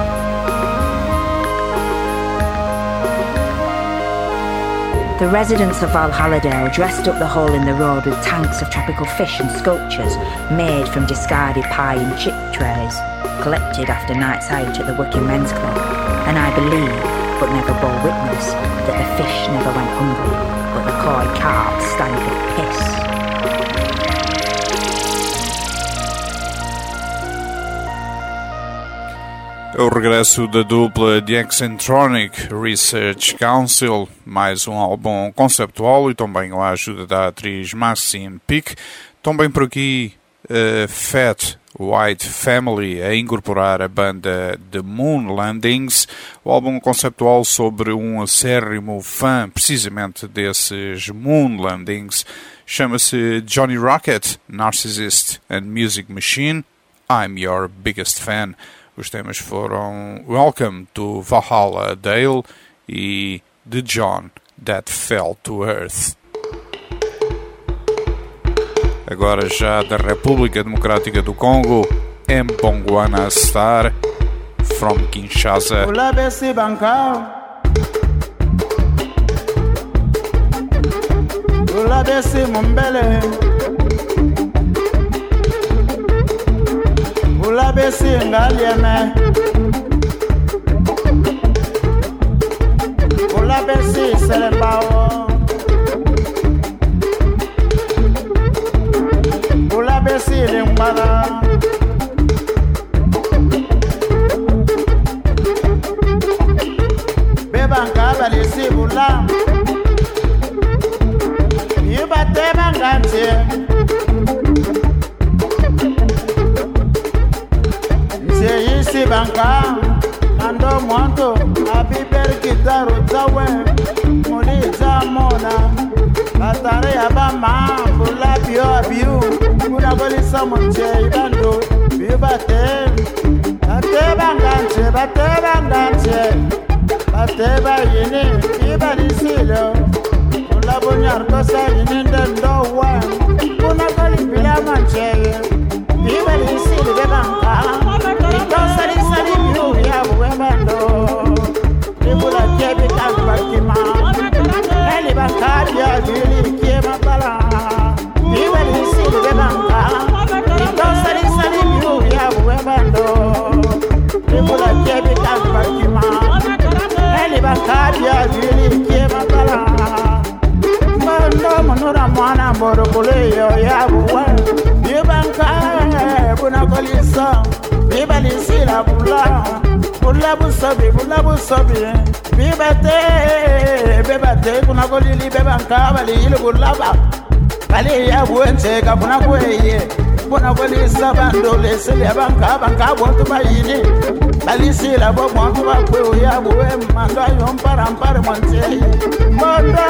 The residents of Valhalladale dressed up the hole in the road with tanks of tropical fish and sculptures made from discarded pie and chip trays, collected after nights out at the Working Men's Club, and I believe, but never bore witness, that the fish never went hungry, but the coy carp stank of piss. O regresso da dupla The Eccentronic Research Council, mais um álbum conceptual e também a ajuda da atriz Maxine Peake. Também por aqui Fat White Family a incorporar a banda The Moon Landings, o álbum conceptual sobre um acérrimo fã precisamente desses Moon Landings. Chama-se Johnny Rocket, Narcissist and Music Machine, I'm Your Biggest Fan. Os temas foram Welcome to Valhalladale e The John That Fell to Earth. Agora já da República Democrática do Congo, Mbongwana Star, from Kinshasa. Ulabesi Bankao, Ulabesi Mumbele, Ulabesi Ngalieme, Ulabesi Selembao, Ulabesi Limbala, Bebanka Balisi Bula, Yubate Bangantie. Banka, Nando Monto, Abiber Kitaru Tawe. Batare yabama bula bio abiu kuna goli samonche ibando bibate bateba yini ibalisilo bula bunyar kosa yini ndendo wa kuna goli bila manche ibalisilo bebanka itosa lisali biu ya buwembando ibula kebi kakbakima eli bankari ya gili kiema bala ibalisilo bebanka itosa lisali biu ya buwembando ibula kebi kakbakima eli bankari ya gili kiema bala mbando monura mwana mboro kuleyo ya buwe ibanka buna kolisa ibalisila bula busobi bebate kuna kolili bebanka balili bulaba bali ya buenche kapuna kweye buna kolisa bandole sile banka bontu bayini balisila bo bontu bakwe ya buwe manga yomparampare monche mondo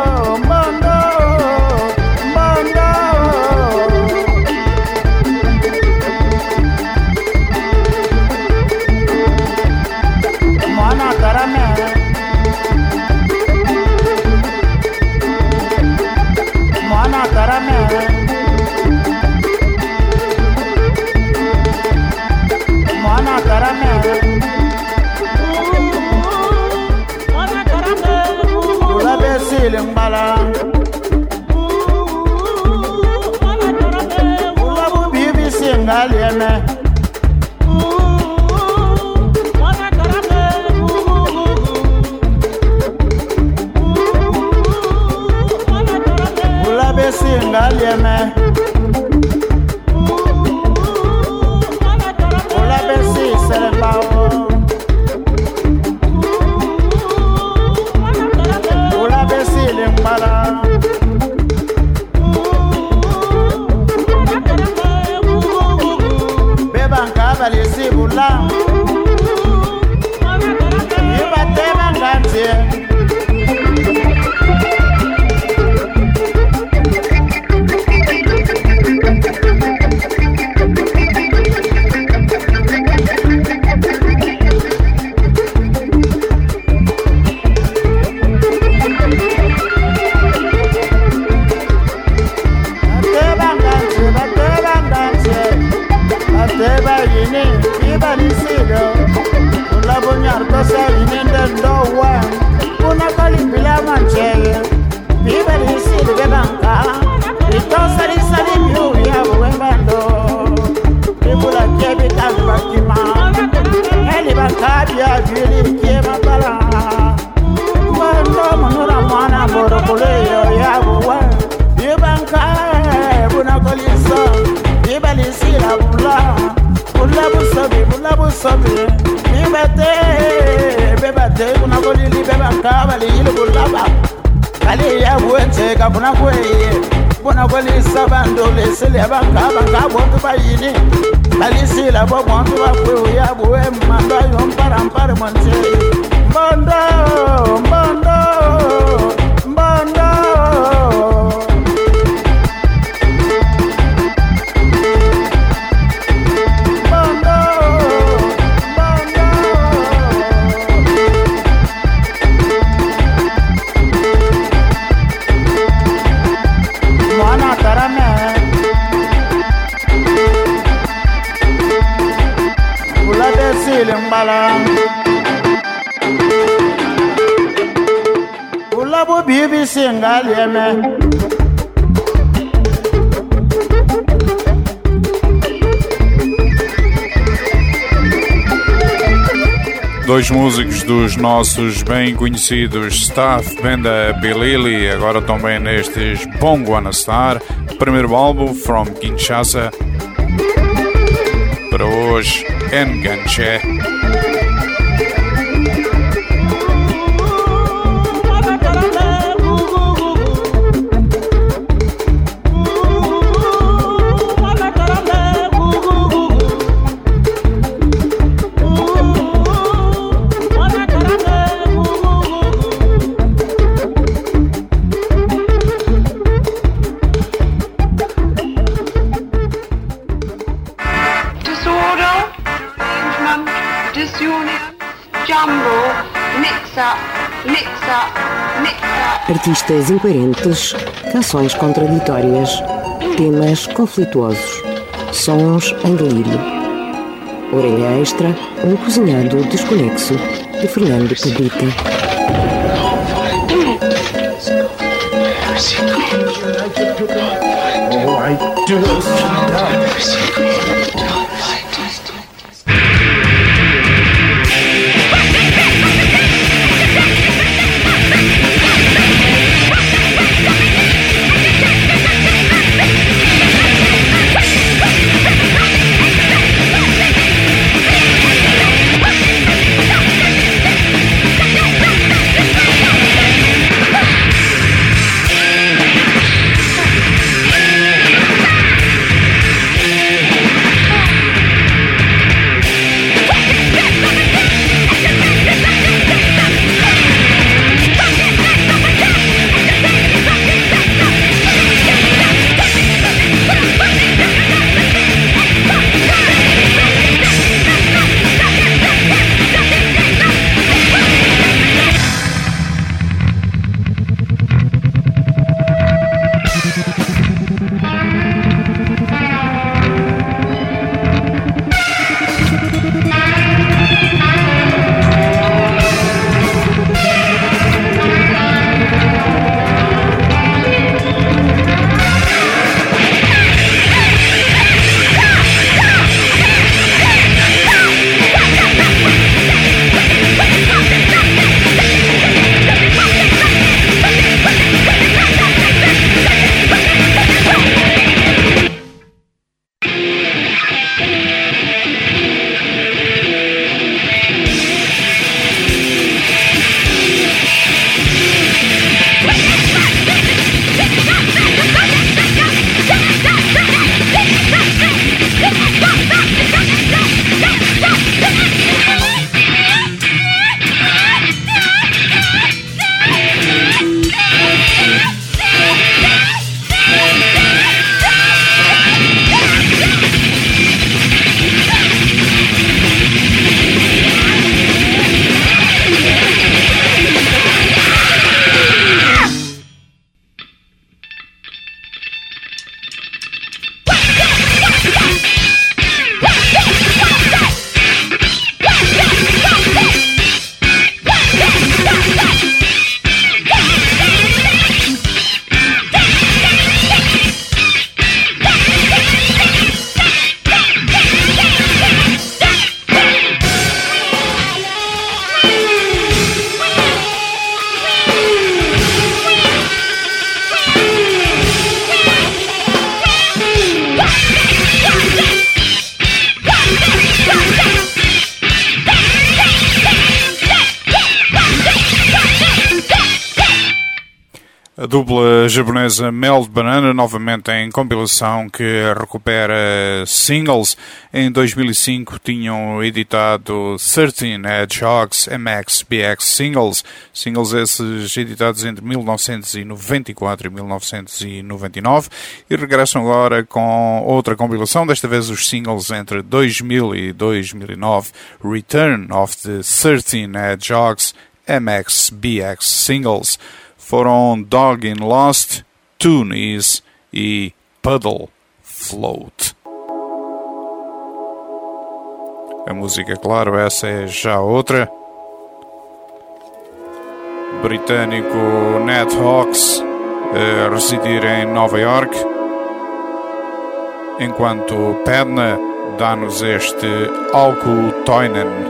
Mwana karame Ula besile mbala Ula bubibi singali eme Ula besingali eme Ula besi selbawo Ula besile mbala Bebanka balisi bula Ibate bangantie Bateba yini ibalisilo Ula bunyar kosa yini ndendo wa Una kali bila manchege Ibalisilo bebanka Itosa lisali miu ya buwembando Ibula kebi kakbakima Eli bakadi ya gili kiema bala Mbando manura mwana mboro kuleyo ya buwe Ibanka buna kolisa Ibalisila bula busobi bebate kuna kolili bebanka balili bulaba bali ya buenche kapuna kweye buna kolisa bandole sile banka bontu bayini balisila bo bontu bakwe ya buwe manda yomparampare monche mbondo Mwana karame Ula desile mbala Ula bubibi singali eme Dois músicos dos nossos bem conhecidos Staff Benda Bilili, agora também nestes Bongo Anastar, primeiro álbum From Kinshasa, para hoje Enganche. Artistas incoerentes, canções contraditórias, temas conflituosos, sons em delírio. Orelha Extra, um cozinhado desconexo, de Fernando Cabrita. A dupla japonesa Melt Banana, novamente em compilação que recupera singles. Em 2005 tinham editado 13 Hedgehogs MXBX singles. Singles esses editados entre 1994 e 1999. E regressam agora com outra compilação, desta vez os singles entre 2000 e 2009. Return of the 13 Hedgehogs MXBX singles. Foram Dog in Lost, Two Knees e Puddle Float. A música, claro, essa é já outra. Britânico Ned Hawks, a residir em Nova York, enquanto Padna dá-nos este Alku Toinen.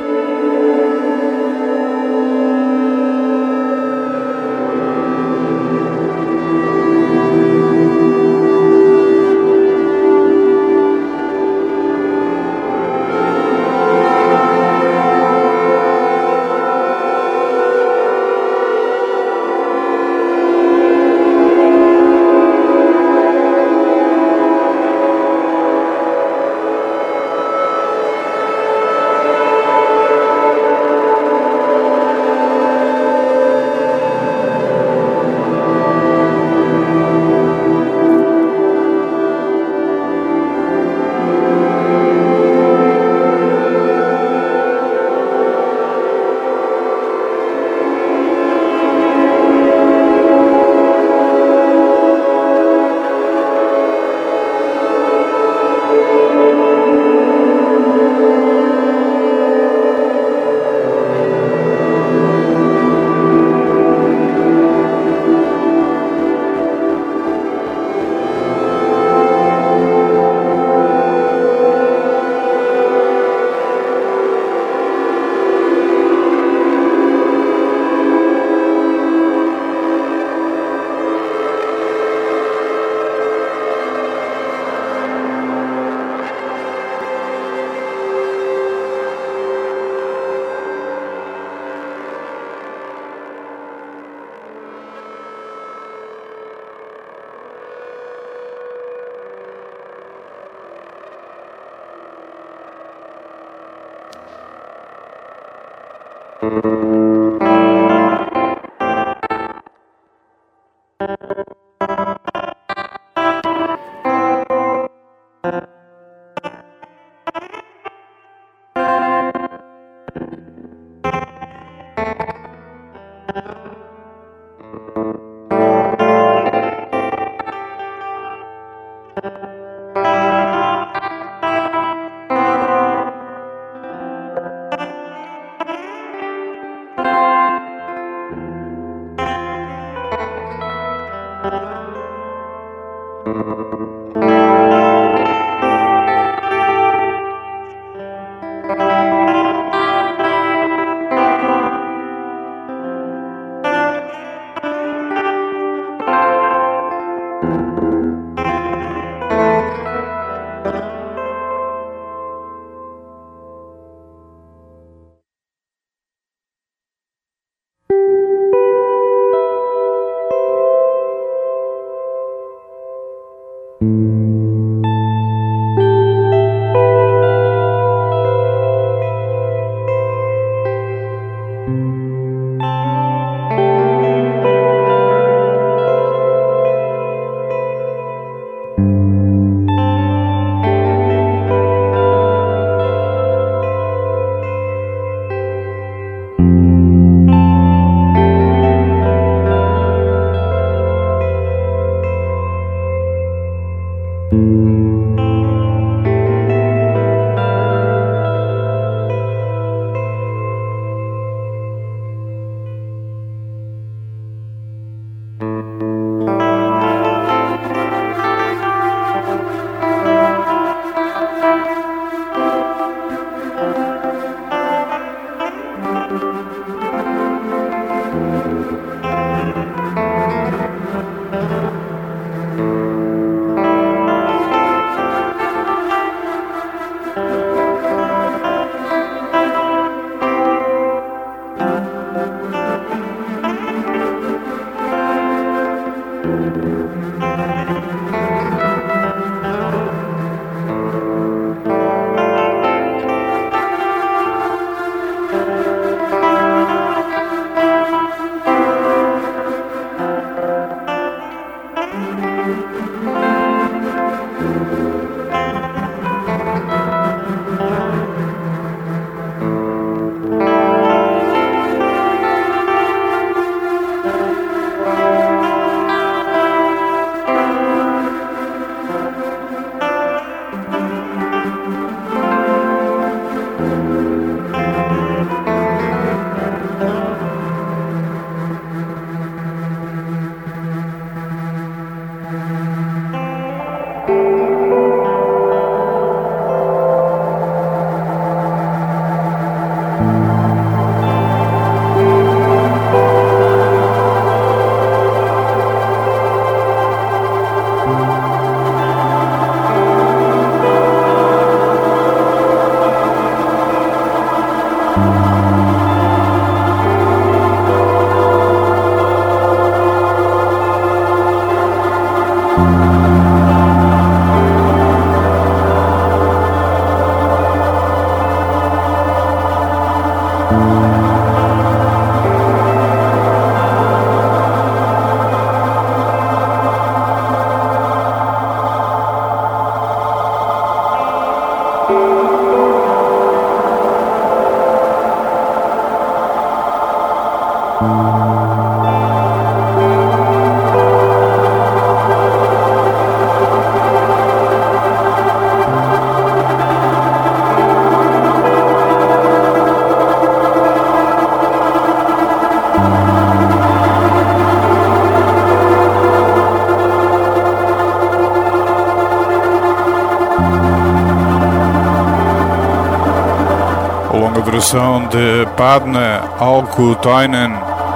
Duração de Padna Alkutoinen,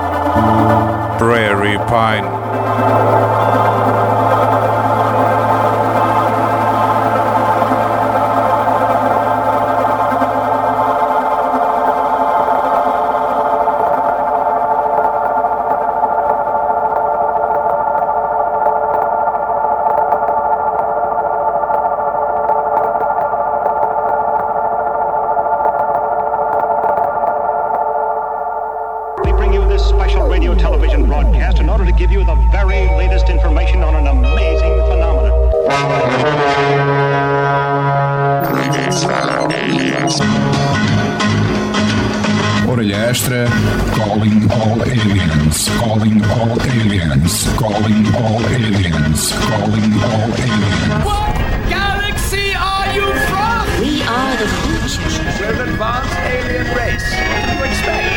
Prairie Pine. Calling all aliens. Calling all aliens. Calling all aliens. What galaxy are you from? We are the future. We're an advanced alien race. What do you expect?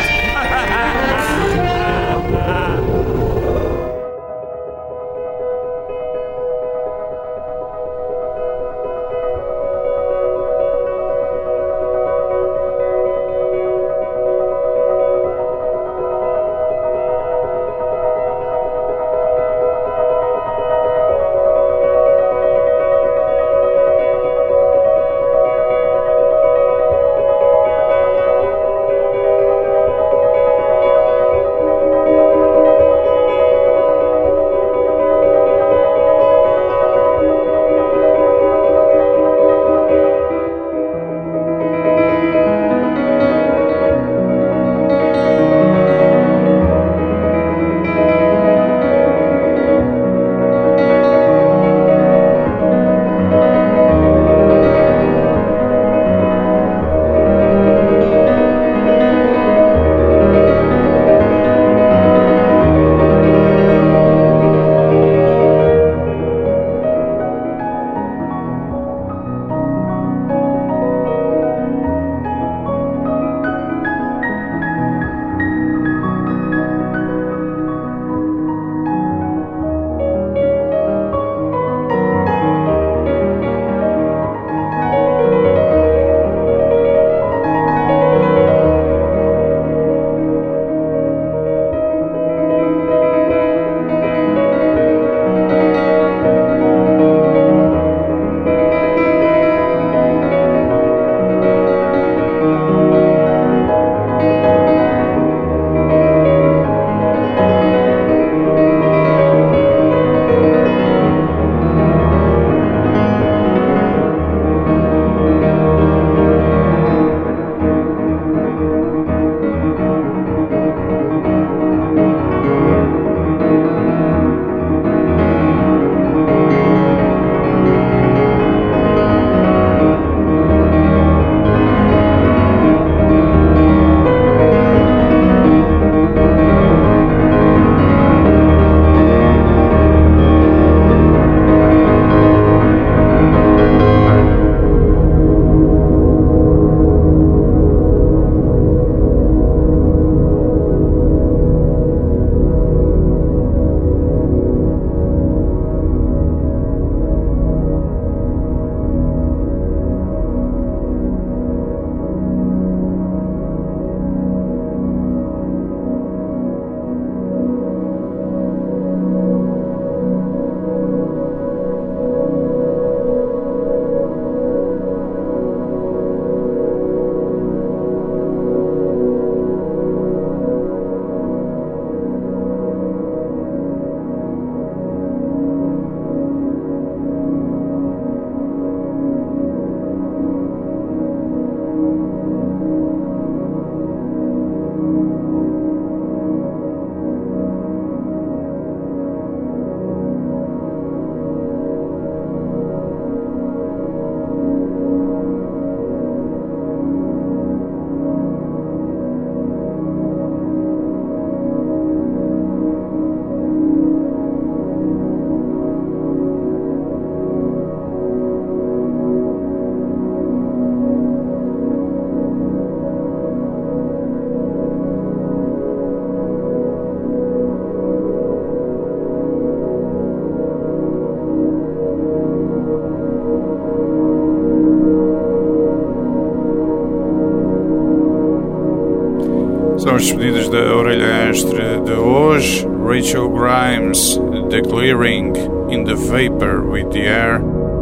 São as despedidas da Orelha Extra de hoje. Rachel Grimes, The Clearing, In the Vapor with the Air.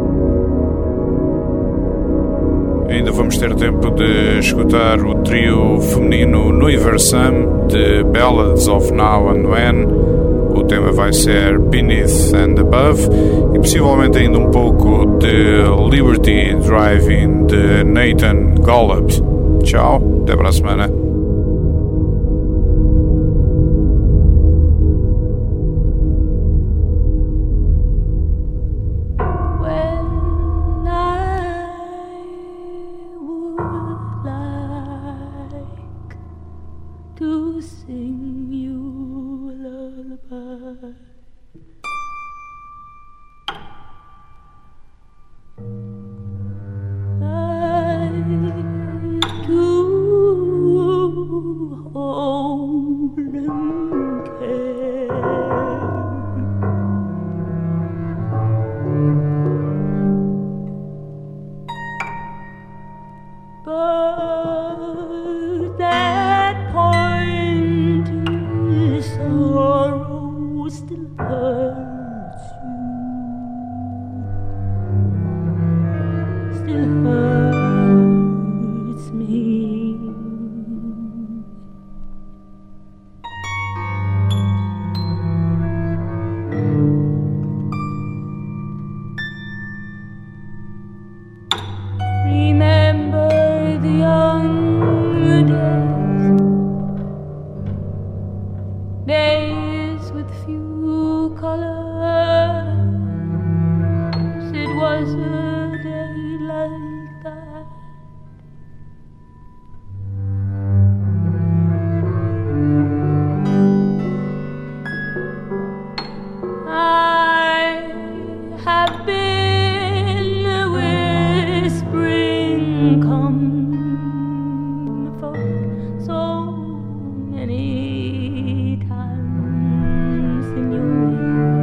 Ainda vamos ter tempo de escutar o trio feminino Nuiversam de Ballads of Now and When. O tema vai ser Beneath and Above e possivelmente ainda um pouco de Liberty Driving de Nathan Golub. Tchau, até para a semana. To sing you a lullaby. was a day like that. I have been whispering comfort so many times in your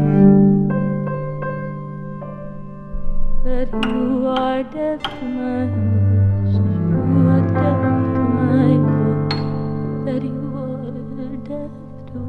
ear that you are deaf to my voice, you are deaf to my book, that you are deaf to